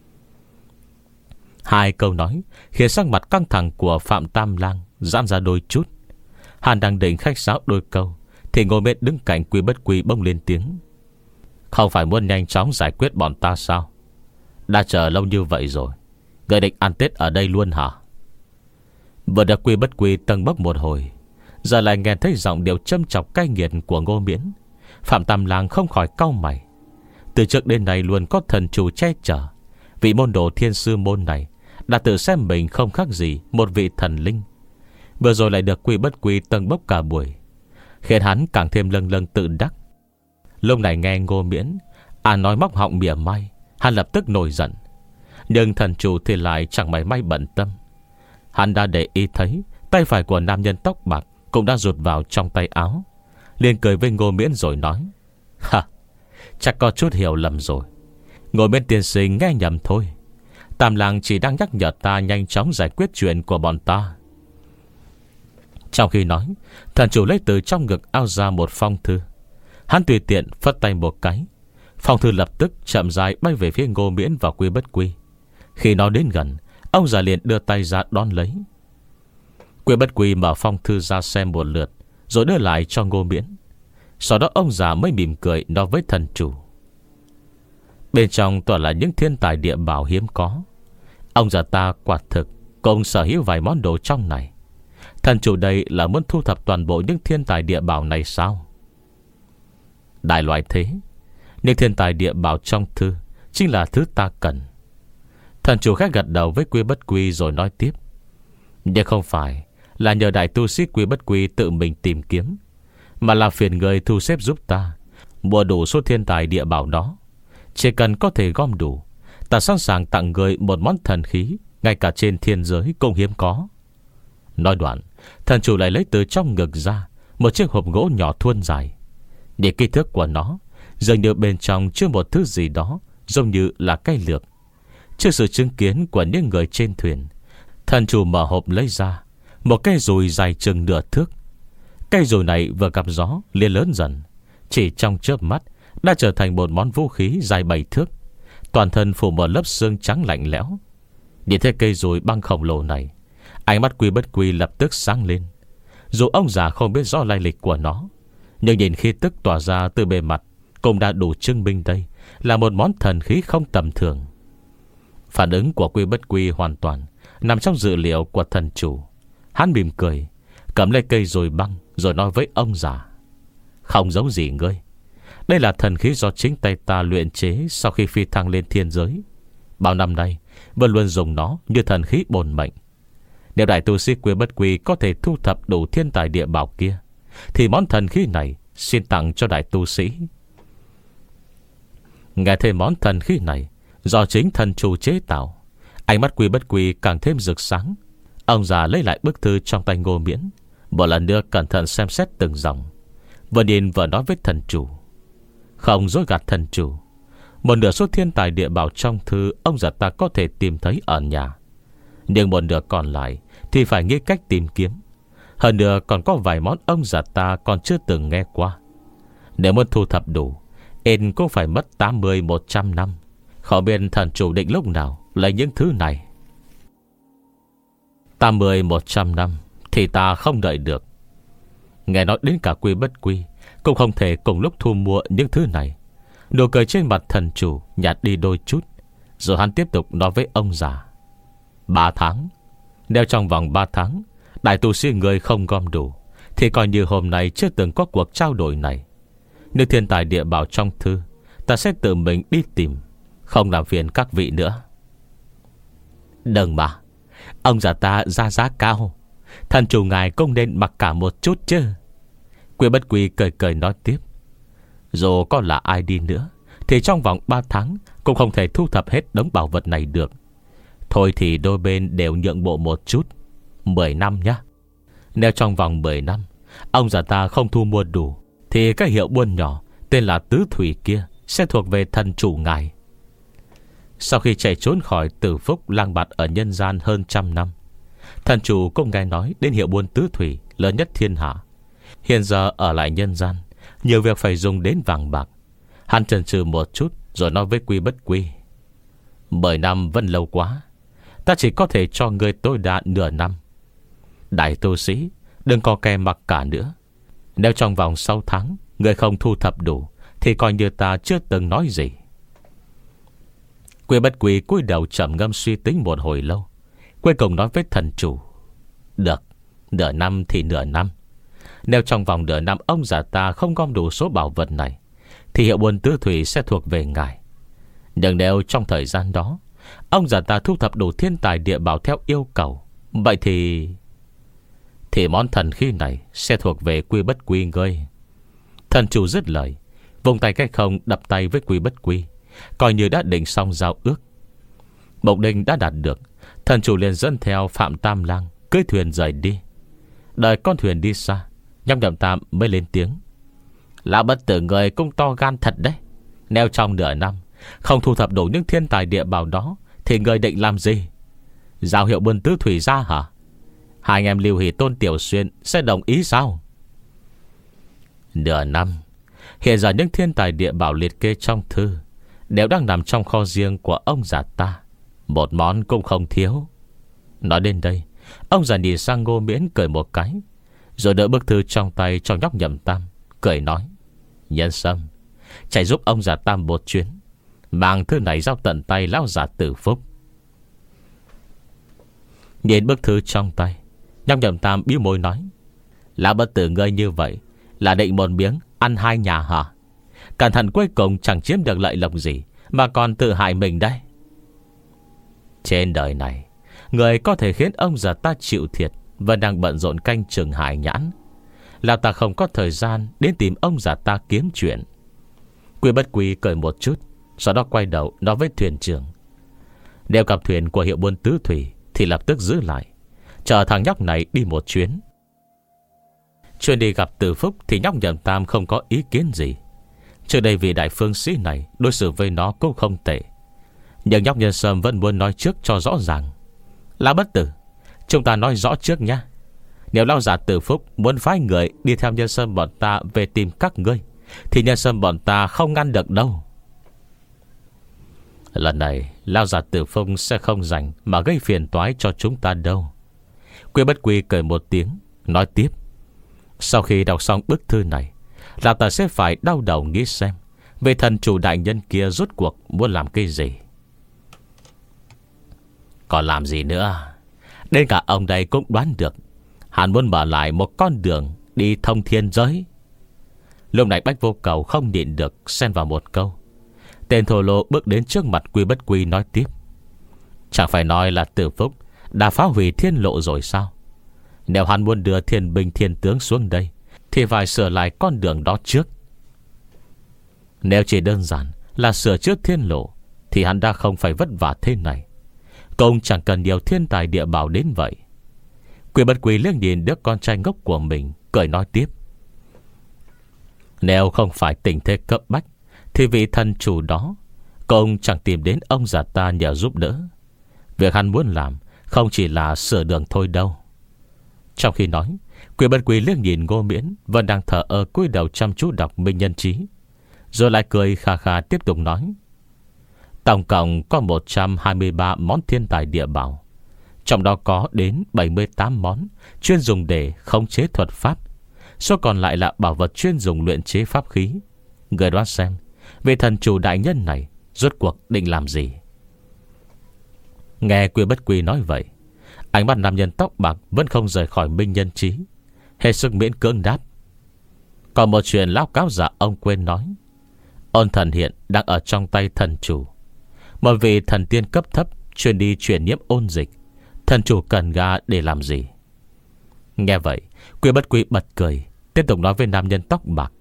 Hai câu nói khiến sắc mặt căng thẳng của Phạm Tam Lang giãn ra đôi chút. Hắn đang định khách sáo đôi câu thì Ngô Miễn đứng cạnh Quy Bất Quy bông lên tiếng: Không phải muốn nhanh chóng giải quyết bọn ta sao? Đã chờ lâu như vậy rồi, người định ăn Tết ở đây luôn hả? Vừa được Quy Bất Quy tâng bốc một hồi, giờ lại nghe thấy giọng điệu châm chọc cay nghiệt của Ngô Miễn. Phạm Tam Lang không khỏi cau mày. Từ trước đến nay luôn có thần chủ che chở, vị môn đồ Thiên Sư Môn này đã tự xem mình không khác gì một vị thần linh. Vừa rồi lại được Quy Bất Quy tâng bốc cả buổi, khiến hắn càng thêm lâng lâng tự đắc. Lúc này nghe Ngô Miễn à nói móc họng mỉa mai, hắn lập tức nổi giận. Nhưng thần chủ thì lại chẳng mảy may bận tâm. Hắn đã để ý thấy tay phải của nam nhân tóc bạc cũng đã rụt vào trong tay áo, liền cười với Ngô Miễn rồi nói: Ha, chắc có chút hiểu lầm rồi. Ngồi bên tiên sinh nghe nhầm thôi. Tam Lang chỉ đang nhắc nhở ta nhanh chóng giải quyết chuyện của bọn ta. Trong khi nói, thần chủ lấy từ trong ngực ao ra một phong thư. Hắn tùy tiện phất tay một cái, phong thư lập tức chậm rãi bay về phía Ngô Miễn và Quy Bất Quy. Khi nó đến gần, ông già liền đưa tay ra đón lấy. Quy Bất Quy mở phong thư ra xem một lượt, rồi đưa lại cho Ngô Miễn. Sau đó ông già mới mỉm cười nói với thần chủ: Bên trong toàn là những thiên tài địa bảo hiếm có. Ông già ta quả thực cũng sở hữu vài món đồ trong này. Thần chủ đây là muốn thu thập toàn bộ những thiên tài địa bảo này sao? Đại loại thế, những thiên tài địa bảo trong thư chính là thứ ta cần. Thần chủ khác gật đầu với Quy Bất Quy rồi nói tiếp: Nhưng không phải là nhờ đại tu sĩ Quy Bất Quy tự mình tìm kiếm, mà là phiền người thu xếp giúp ta mua đủ số thiên tài địa bảo đó. Chỉ cần có thể gom đủ, ta sẵn sàng tặng người một món thần khí ngay cả trên thiên giới cũng hiếm có. Nói đoạn, thần chủ lại lấy từ trong ngực ra một chiếc hộp gỗ nhỏ thuôn dài. Để kích thước của nó dường như bên trong chứa một thứ gì đó giống như là cây lược. Trước sự chứng kiến của những người trên thuyền, thần chủ mở hộp lấy ra một cây dùi dài chừng nửa thước. Cây dùi này vừa gặp gió liền lớn dần, chỉ trong chớp mắt đã trở thành một món vũ khí dài bảy thước, toàn thân phủ một lớp xương trắng lạnh lẽo. Nhìn thấy cây dùi băng khổng lồ này, ánh mắt Quy Bất Quy lập tức sáng lên. Dù ông già không biết rõ lai lịch của nó, nhưng nhìn khí tức tỏa ra từ bề mặt cũng đã đủ chứng minh đây là một món thần khí không tầm thường. Phản ứng của Quy Bất Quy hoàn toàn nằm trong dự liệu của thần chủ. Hắn mỉm cười, cầm lấy cây dùi băng, rồi nói với ông già: "Không giấu gì ngươi, đây là thần khí do chính tay ta luyện chế sau khi phi thăng lên thiên giới. Bao năm nay vẫn luôn dùng nó như thần khí bổn mệnh. Nếu đại tu sĩ Quy Bất Quy có thể thu thập đủ thiên tài địa bảo kia, thì món thần khí này xin tặng cho đại tu sĩ." Nghe thấy món thần khí này do chính thần chủ chế tạo, ánh mắt Quy Bất Quy càng thêm rực sáng. Ông già lấy lại bức thư trong tay Ngô Miễn, một lần nữa cẩn thận xem xét từng dòng, vừa nhìn vừa nói với thần chủ: "Không dối gạt thần chủ, một nửa số thiên tài địa bảo trong thư ông già ta có thể tìm thấy ở nhà, nhưng một nửa còn lại thì phải nghĩ cách tìm kiếm. Hơn nữa còn có vài món ông già ta còn chưa từng nghe qua. Nếu muốn thu thập đủ, ên cũng phải mất tám mươi một trăm năm. Không biết thần chủ định lúc nào lấy những thứ này." tám mươi một trăm năm thì ta không đợi được. Nghe nói đến cả Quy Bất Quy cũng không thể cùng lúc thu mua những thứ này. Nụ cười trên mặt thần chủ nhạt đi đôi chút, rồi hắn tiếp tục nói với ông già: Ba tháng. Nếu trong vòng ba tháng đại tu sĩ người không gom đủ, thì coi như hôm nay chưa từng có cuộc trao đổi này. Nếu thiên tài địa bảo trong thư, ta sẽ tự mình đi tìm, không làm phiền các vị nữa." "Đừng mà, ông già ta ra giá cao, thần chủ ngài cũng nên mặc cả một chút chứ." Quy Bất Quy cười cười nói tiếp: "Dù có là ai đi nữa, thì trong vòng ba tháng cũng không thể thu thập hết đống bảo vật này được. Thôi thì đôi bên đều nhượng bộ một chút. Mười năm nhá. Nếu trong vòng mười năm ông già ta không thu mua đủ, thì cái hiệu buôn nhỏ tên là Tứ Thủy kia sẽ thuộc về thần chủ ngài." Sau khi chạy trốn khỏi Tử Phúc lang bạt ở nhân gian hơn trăm năm, thần chủ cũng nghe nói đến hiệu buôn Tứ Thủy lớn nhất thiên hạ. Hiện giờ ở lại nhân gian, nhiều việc phải dùng đến vàng bạc. Hắn chần chừ một chút rồi nói với Quy Bất Quy: "Mười năm vẫn lâu quá, ta chỉ có thể cho ngươi tối đa nửa năm. Đại tu sĩ đừng có kè mặc cả nữa. Nếu trong vòng sáu tháng ngươi không thu thập đủ, thì coi như ta chưa từng nói gì." Quy Bất Quy cúi đầu trầm ngâm suy tính một hồi lâu, cuối cùng nói với thần chủ: "Được, nửa năm thì nửa năm. Nếu trong vòng nửa năm ông già ta không gom đủ số bảo vật này, thì hiệu buôn Tứ Thủy sẽ thuộc về ngài. Nhưng nếu trong thời gian đó ông già ta thu thập đủ thiên tài địa bảo theo yêu cầu, vậy thì Thì món thần khí này sẽ thuộc về Quy Bất Quy ngươi." Thần chủ dứt lời, vùng tay cách không đập tay với Quy Bất Quy, coi như đã định xong giao ước. Mục đích đã đạt được, thần chủ liền dẫn theo Phạm Tam Lang cưỡi thuyền rời đi. Đợi con thuyền đi xa, Nhóc Nhậm Tam mới lên tiếng: "Lão bất tử người cũng to gan thật đấy. Nếu trong nửa năm không thu thập đủ những thiên tài địa bảo đó, thì người định làm gì? Giao hiệu buôn Tứ Thủy ra hả? Hai anh em Lưu Hỷ Tôn Tiểu Xuyên sẽ đồng ý sao?" Nửa năm. Hiện giờ những thiên tài địa bảo liệt kê trong thư đều đang nằm trong kho riêng của ông già ta, một món cũng không thiếu. Nói đến đây, ông già nhìn sang Ngô Miễn cười một cái, rồi đỡ bức thư trong tay cho Nhóc Nhậm Tam, cười nói: "Nhân Sâm, chạy giúp ông già Tam một chuyến, mang thư này giao tận tay lão già Tử Phúc." Nhìn bức thư trong tay, Nhóc Nhậm Tam bĩu môi nói: "Lão bất tử ngươi như vậy là định một miếng ăn hai nhà hả? Cẩn thận cuối cùng chẳng chiếm được lợi lộc gì, mà còn tự hại mình đây." Trên đời này, người có thể khiến ông già ta chịu thiệt vẫn đang bận rộn canh chừng Hải Nhãn. Lão ta không có thời gian đến tìm ông già ta kiếm chuyện. Quy Bất Quy cười một chút, sau đó quay đầu nói với thuyền trưởng: "Nếu gặp thuyền của hiệu buôn Tứ Thủy thì lập tức giữ lại, chờ thằng nhóc này đi một chuyến." Chuyện đi gặp Tử Phúc thì Nhóc Nhậm Tam không có ý kiến gì. Trước đây vị đại phương sĩ này đối xử với nó cũng không tệ, nhưng Nhóc Nhân Sâm vẫn muốn nói trước cho rõ ràng: "Lão bất tử, chúng ta nói rõ trước nhá. Nếu lão già Từ Phúc muốn phái người đi theo Nhân Sâm bọn ta về tìm các ngươi, thì Nhân Sâm bọn ta không ngăn được đâu. Lần này lão già Từ Phúc sẽ không rảnh mà gây phiền toái cho chúng ta đâu. Quy Bất Quy cười một tiếng, nói tiếp: Sau khi đọc xong bức thư này, lão ta sẽ phải đau đầu nghĩ xem về thần chủ đại nhân kia rốt cuộc muốn làm cái gì. Còn làm gì nữa? Đến cả ông đây cũng đoán được hắn muốn mở lại một con đường đi thông thiên giới. Lúc này Bách Vô Cầu không nhịn được xen vào một câu. Tên thô lỗ bước đến trước mặt Quy Bất Quy nói tiếp: Chẳng phải nói là Từ Phúc đã phá hủy thiên lộ rồi sao? Nếu hắn muốn đưa thiên binh thiên tướng xuống đây, thì phải sửa lại con đường đó trước. Nếu chỉ đơn giản là sửa trước thiên lộ, thì hắn đã không phải vất vả thế này. Công chẳng cần nhiều thiên tài địa bảo đến vậy. Quy Bất Quy liếc nhìn đứa con trai ngốc của mình, cười nói tiếp: Nếu không phải tình thế cấp bách, thì vị thần chủ đó công chẳng tìm đến ông già ta nhờ giúp đỡ. Việc hắn muốn làm không chỉ là sửa đường thôi đâu. Trong khi nói, Quy Bất Quy liếc nhìn Ngô Miễn vẫn đang thở ơ cúi đầu chăm chú đọc Minh Nhân Chí, rồi lại cười khà khà tiếp tục nói: Tổng cộng có một trăm hai mươi ba món thiên tài địa bảo, trong đó có đến bảy mươi tám món chuyên dùng để khống chế thuật pháp. Số còn lại là bảo vật chuyên dùng luyện chế pháp khí. Người đoán xem vị thần chủ đại nhân này rốt cuộc định làm gì? Nghe Quy Bất Quy nói vậy, ánh mắt nam nhân tóc bạc vẫn không rời khỏi Minh Nhân Chí, hết sức miễn cưỡng đáp: Còn một chuyện lão cáo giả ông quên nói. Ôn thần hiện đang ở trong tay thần chủ, một vị thần tiên cấp thấp chuyên đi chuyển nhiễm ôn dịch. Thần chủ cần gã để làm gì? Nghe vậy, Quy Bất Quy bật cười, tiếp tục nói với nam nhân tóc bạc: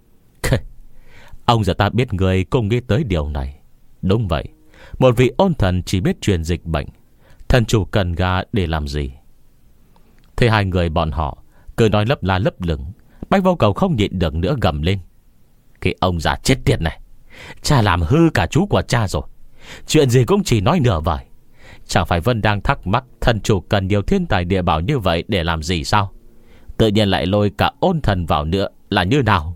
Ông giờ ta biết người cũng nghĩ tới điều này. Đúng vậy, một vị ôn thần chỉ biết truyền dịch bệnh, thần chủ cần gã để làm gì? Thế hai người bọn họ cứ nói lấp la lấp lửng. Bách Vô Cầu không nhịn được nữa gầm lên: Cái ông già chết tiệt này, cha làm hư cả chú của cha rồi. Chuyện gì cũng chỉ nói nửa vời. Chẳng phải Vân đang thắc mắc thần chủ cần nhiều thiên tài địa bảo như vậy để làm gì sao? Tự nhiên lại lôi cả ôn thần vào nữa là như nào?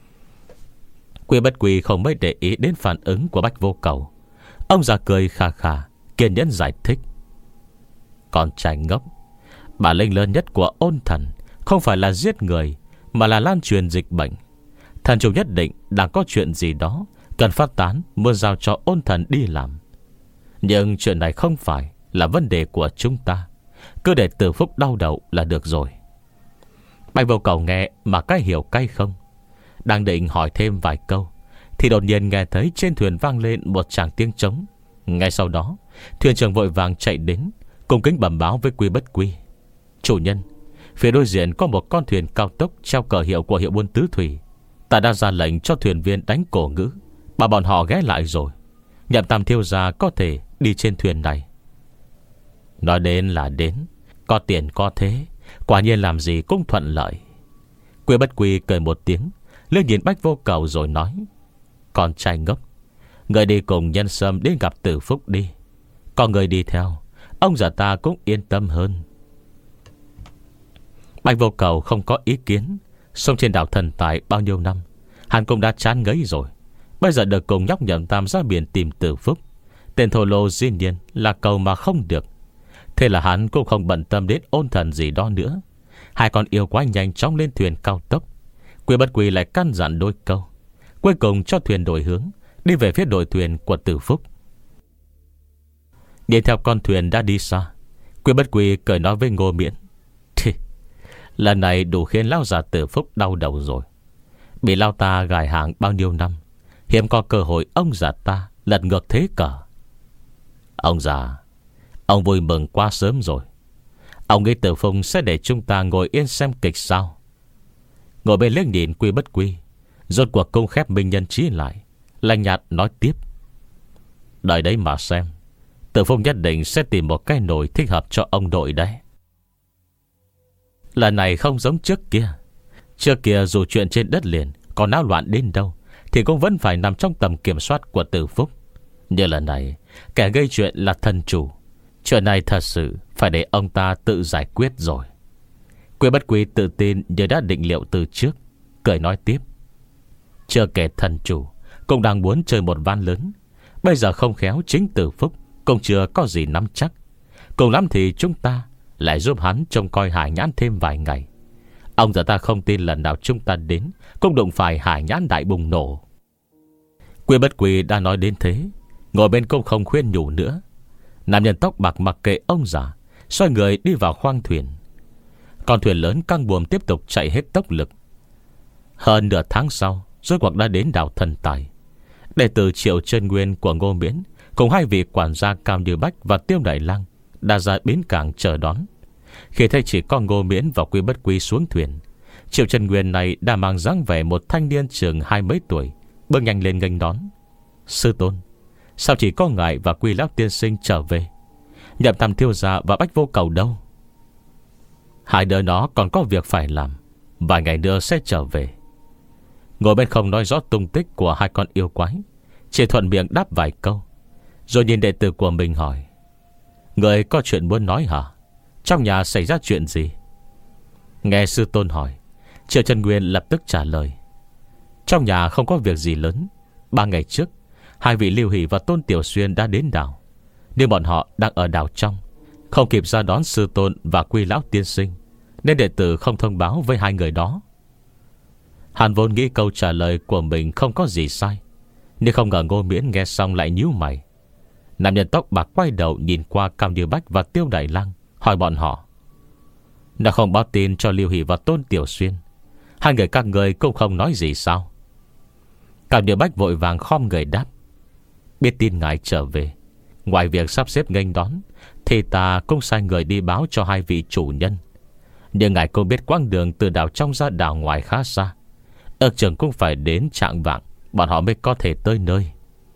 Quy Bất Quy không mấy để ý đến phản ứng của Bách Vô Cầu. Ông già cười khà khà, kiên nhẫn giải thích: Con trai ngốc, bản lĩnh lớn nhất của ôn thần không phải là giết người, mà là lan truyền dịch bệnh. Thần chủ nhất định đang có chuyện gì đó cần phát tán, muốn giao cho ôn thần đi làm. Nhưng chuyện này không phải là vấn đề của chúng ta, cứ để Từ Phúc đau đầu là được rồi. Bạch Vô Cầu nghe mà cái hiểu cái không, đang định hỏi thêm vài câu, thì đột nhiên nghe thấy trên thuyền vang lên một tràng tiếng trống. Ngay sau đó, thuyền trưởng vội vàng chạy đến, cung kính bẩm báo với Quy Bất Quy: Chủ nhân, phía đối diện có một con thuyền cao tốc treo cờ hiệu của hiệu buôn tứ thủy. Ta đã ra lệnh cho thuyền viên đánh cổ ngữ, mà bọn họ ghé lại rồi. Nhậm Tam thiếu gia có thể đi trên thuyền này. Nói đến là đến, có tiền có thế, quả nhiên làm gì cũng thuận lợi. Quy Bất Quy cười một tiếng, liếc nhìn Bách Vô Cầu rồi nói: Con trai ngốc, người đi cùng Nhân Sâm đến gặp Từ Phúc đi. Có người đi theo, ông già ta cũng yên tâm hơn. Bách Vô Cầu không có ý kiến. Sống trên đảo thần tài bao nhiêu năm, hắn cũng đã chán ngấy rồi. Bây giờ được cùng nhóc Nhậm Tam ra biển tìm Từ Phúc, tên thô lô dĩ nhiên là cầu mà không được. Thế là hắn cũng không bận tâm đến ôn thần gì đó nữa. Hai con yêu quái nhanh chóng lên thuyền cao tốc. Quy Bất Quy lại căn dặn đôi câu, cuối cùng cho thuyền đổi hướng, đi về phía đội thuyền của Từ Phúc. Nhìn theo con thuyền đã đi xa, Quy Bất Quy cười nói với Ngô Miễn: Lần này đủ khiến lão già Từ Phúc đau đầu rồi. Bị lão ta gài hàng bao nhiêu năm, hiếm có cơ hội ông già ta lật ngược thế cờ. Ông già, ông vui mừng quá sớm rồi. Ông nghĩ Từ Phúc sẽ để chúng ta ngồi yên xem kịch sao? Ngồi bên liếc nhìn Quy Bất Quy, rốt cuộc cung khép Minh Nhân Chí lại, lạnh nhạt nói tiếp: Đợi đấy mà xem, Từ Phúc nhất định sẽ tìm một cái nồi thích hợp cho ông đội đấy. Lần này không giống trước kia. Trước kia dù chuyện trên đất liền có náo loạn đến đâu, thì cũng vẫn phải nằm trong tầm kiểm soát của Từ Phúc. Nhưng lần này, kẻ gây chuyện là thần chủ. Chuyện này thật sự phải để ông ta tự giải quyết rồi. Quy Bất Quy tự tin như đã định liệu từ trước, cười nói tiếp: Chưa kể thần chủ cũng đang muốn chơi một ván lớn. Bây giờ không khéo chính Từ Phúc cũng chưa có gì nắm chắc. Cùng lắm thì chúng ta lại giúp hắn trông coi Hải Nhãn thêm vài ngày. Ông già ta không tin lần nào chúng ta đến cũng đụng phải Hải Nhãn đại bùng nổ. Quy Bất Quy đã nói đến thế, ngồi bên cũng không khuyên nhủ nữa. Nam nhân tóc bạc mặc kệ ông già, xoay người đi vào khoang thuyền. Con thuyền lớn căng buồm tiếp tục chạy hết tốc lực. Hơn nửa tháng sau, rốt cuộc đã đến đảo Thần Tài. Đệ tử Triệu Chân Nguyên của Ngô Miễn cùng hai vị quản gia Cao Như Bách và Tiêu Đại Lang đã ra bến cảng chờ đón. Khi thấy chỉ có Ngô Miễn và Quy Bất Quy xuống thuyền, Triệu Chân Nguyên này đã mang dáng vẻ một thanh niên chừng hai mấy tuổi, bước nhanh lên nghênh đón. Sư tôn, sao chỉ có ngài và Quy lão tiên sinh trở về? Nhậm Tam thiếu gia và Bách Vô Cầu đâu? Hai đứa nó còn có việc phải làm, vài ngày nữa sẽ trở về. Ngồi bên không nói rõ tung tích của hai con yêu quái, chỉ thuận miệng đáp vài câu, rồi nhìn đệ tử của mình hỏi: Người có chuyện muốn nói hả? Trong nhà xảy ra chuyện gì? Nghe sư tôn hỏi, Triệu Chân Nguyên lập tức trả lời: Trong nhà không có việc gì lớn. Ba ngày trước, hai vị Lưu Hỷ và Tôn Tiểu Xuyên đã đến đảo, nhưng bọn họ đang ở đảo trong, không kịp ra đón sư tôn và Quy lão tiên sinh, nên đệ tử không thông báo với hai người đó. Hàn vốn nghĩ câu trả lời của mình không có gì sai, nhưng không ngờ Ngô Miễn nghe xong lại nhíu mày. Nam nhân tóc bạc quay đầu nhìn qua Cao Như Bách và Tiêu Đại Lang, hỏi bọn họ: Đã không báo tin cho Lưu Hỷ và Tôn Tiểu Xuyên, hai người các người cũng không nói gì sao? Cao Như Bách vội vàng khom người đáp: Biết tin ngài trở về, ngoài việc sắp xếp nghênh đón, thì ta cũng sai người đi báo cho hai vị chủ nhân. Nhưng ngài cũng biết quãng đường từ đảo trong ra đảo ngoài khá xa, ước chừng cũng phải đến trạng vạng bọn họ mới có thể tới nơi.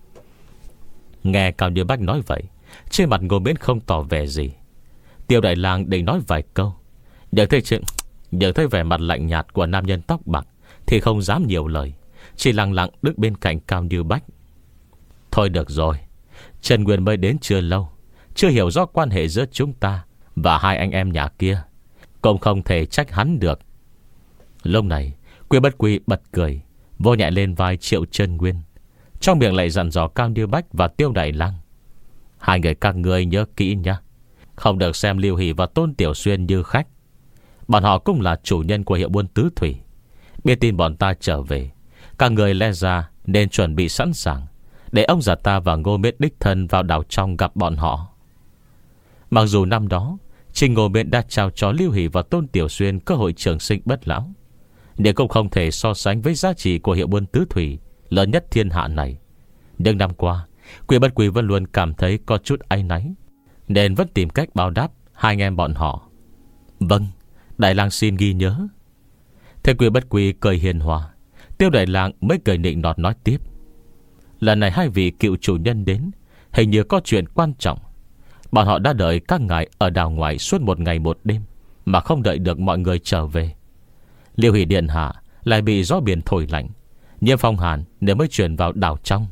Nghe Cao Như Bách nói vậy, trên mặt Ngô Miễn không tỏ vẻ gì. Tiêu Đại Lang định nói vài câu, nhưng thấy chuyện nhưng thấy vẻ mặt lạnh nhạt của nam nhân tóc bạc thì không dám nhiều lời, chỉ lặng lặng đứng bên cạnh Cao Như Bách. Thôi được rồi, Trần Nguyên mới đến chưa lâu, chưa hiểu rõ quan hệ giữa chúng ta và hai anh em nhà kia, cũng không thể trách hắn được. Lúc này Quy Bất Quy bật cười, vô nhẹ lên vai Triệu Chân Nguyên, trong miệng lại dặn dò Cao Như Bách và Tiêu Đại Lang: Hai người các ngươi nhớ kỹ nhé, không được xem Lưu Hỷ và Tôn Tiểu Xuyên như khách. Bọn họ cũng là chủ nhân của hiệu buôn tứ thủy. Biết tin bọn ta trở về, các người lẽ ra nên chuẩn bị sẵn sàng, để ông già ta và Ngô Miễn đích thân vào đảo trong gặp bọn họ. Mặc dù năm đó Trình Ngô Miễn đã trao cho Lưu Hỷ và Tôn Tiểu Xuyên cơ hội trường sinh bất lão, nhưng cũng không thể so sánh với giá trị của hiệu buôn tứ thủy lớn nhất thiên hạ này. Nhưng năm qua, Quy Bất Quy vẫn luôn cảm thấy có chút áy náy, nên vẫn tìm cách báo đáp hai anh em bọn họ. Vâng, Đại Lang xin ghi nhớ. Thế Quy Bất Quy cười hiền hòa, Tiêu Đại Lang mới cười nịnh nọt nói tiếp: Lần này hai vị cựu chủ nhân đến, hình như có chuyện quan trọng. Bọn họ đã đợi các ngài ở đảo ngoài suốt một ngày một đêm, mà không đợi được mọi người trở về. Liêu Hỷ điện hạ lại bị gió biển thổi lạnh, nhiễm phong hàn nếu mới chuyển vào đảo trong.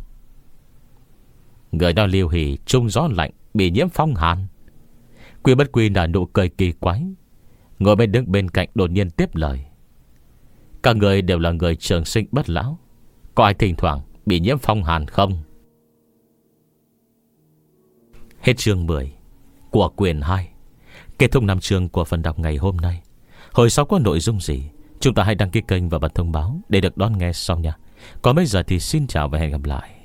Người đó Liêu Hỷ trung gió lạnh bị nhiễm phong hàn? Quy Bất Quy nở nụ cười kỳ quái, ngồi bên đứng bên cạnh đột nhiên tiếp lời: Các người đều là người trường sinh bất lão, có ai thỉnh thoảng bị nhiễm phong hàn không? Hết chương mười của quyển hai. Kết thúc năm chương của phần đọc ngày hôm nay. Hồi sau có nội dung gì, chúng ta hãy đăng ký kênh và bật thông báo để được đón nghe sau nha. Còn bây giờ thì xin chào và hẹn gặp lại.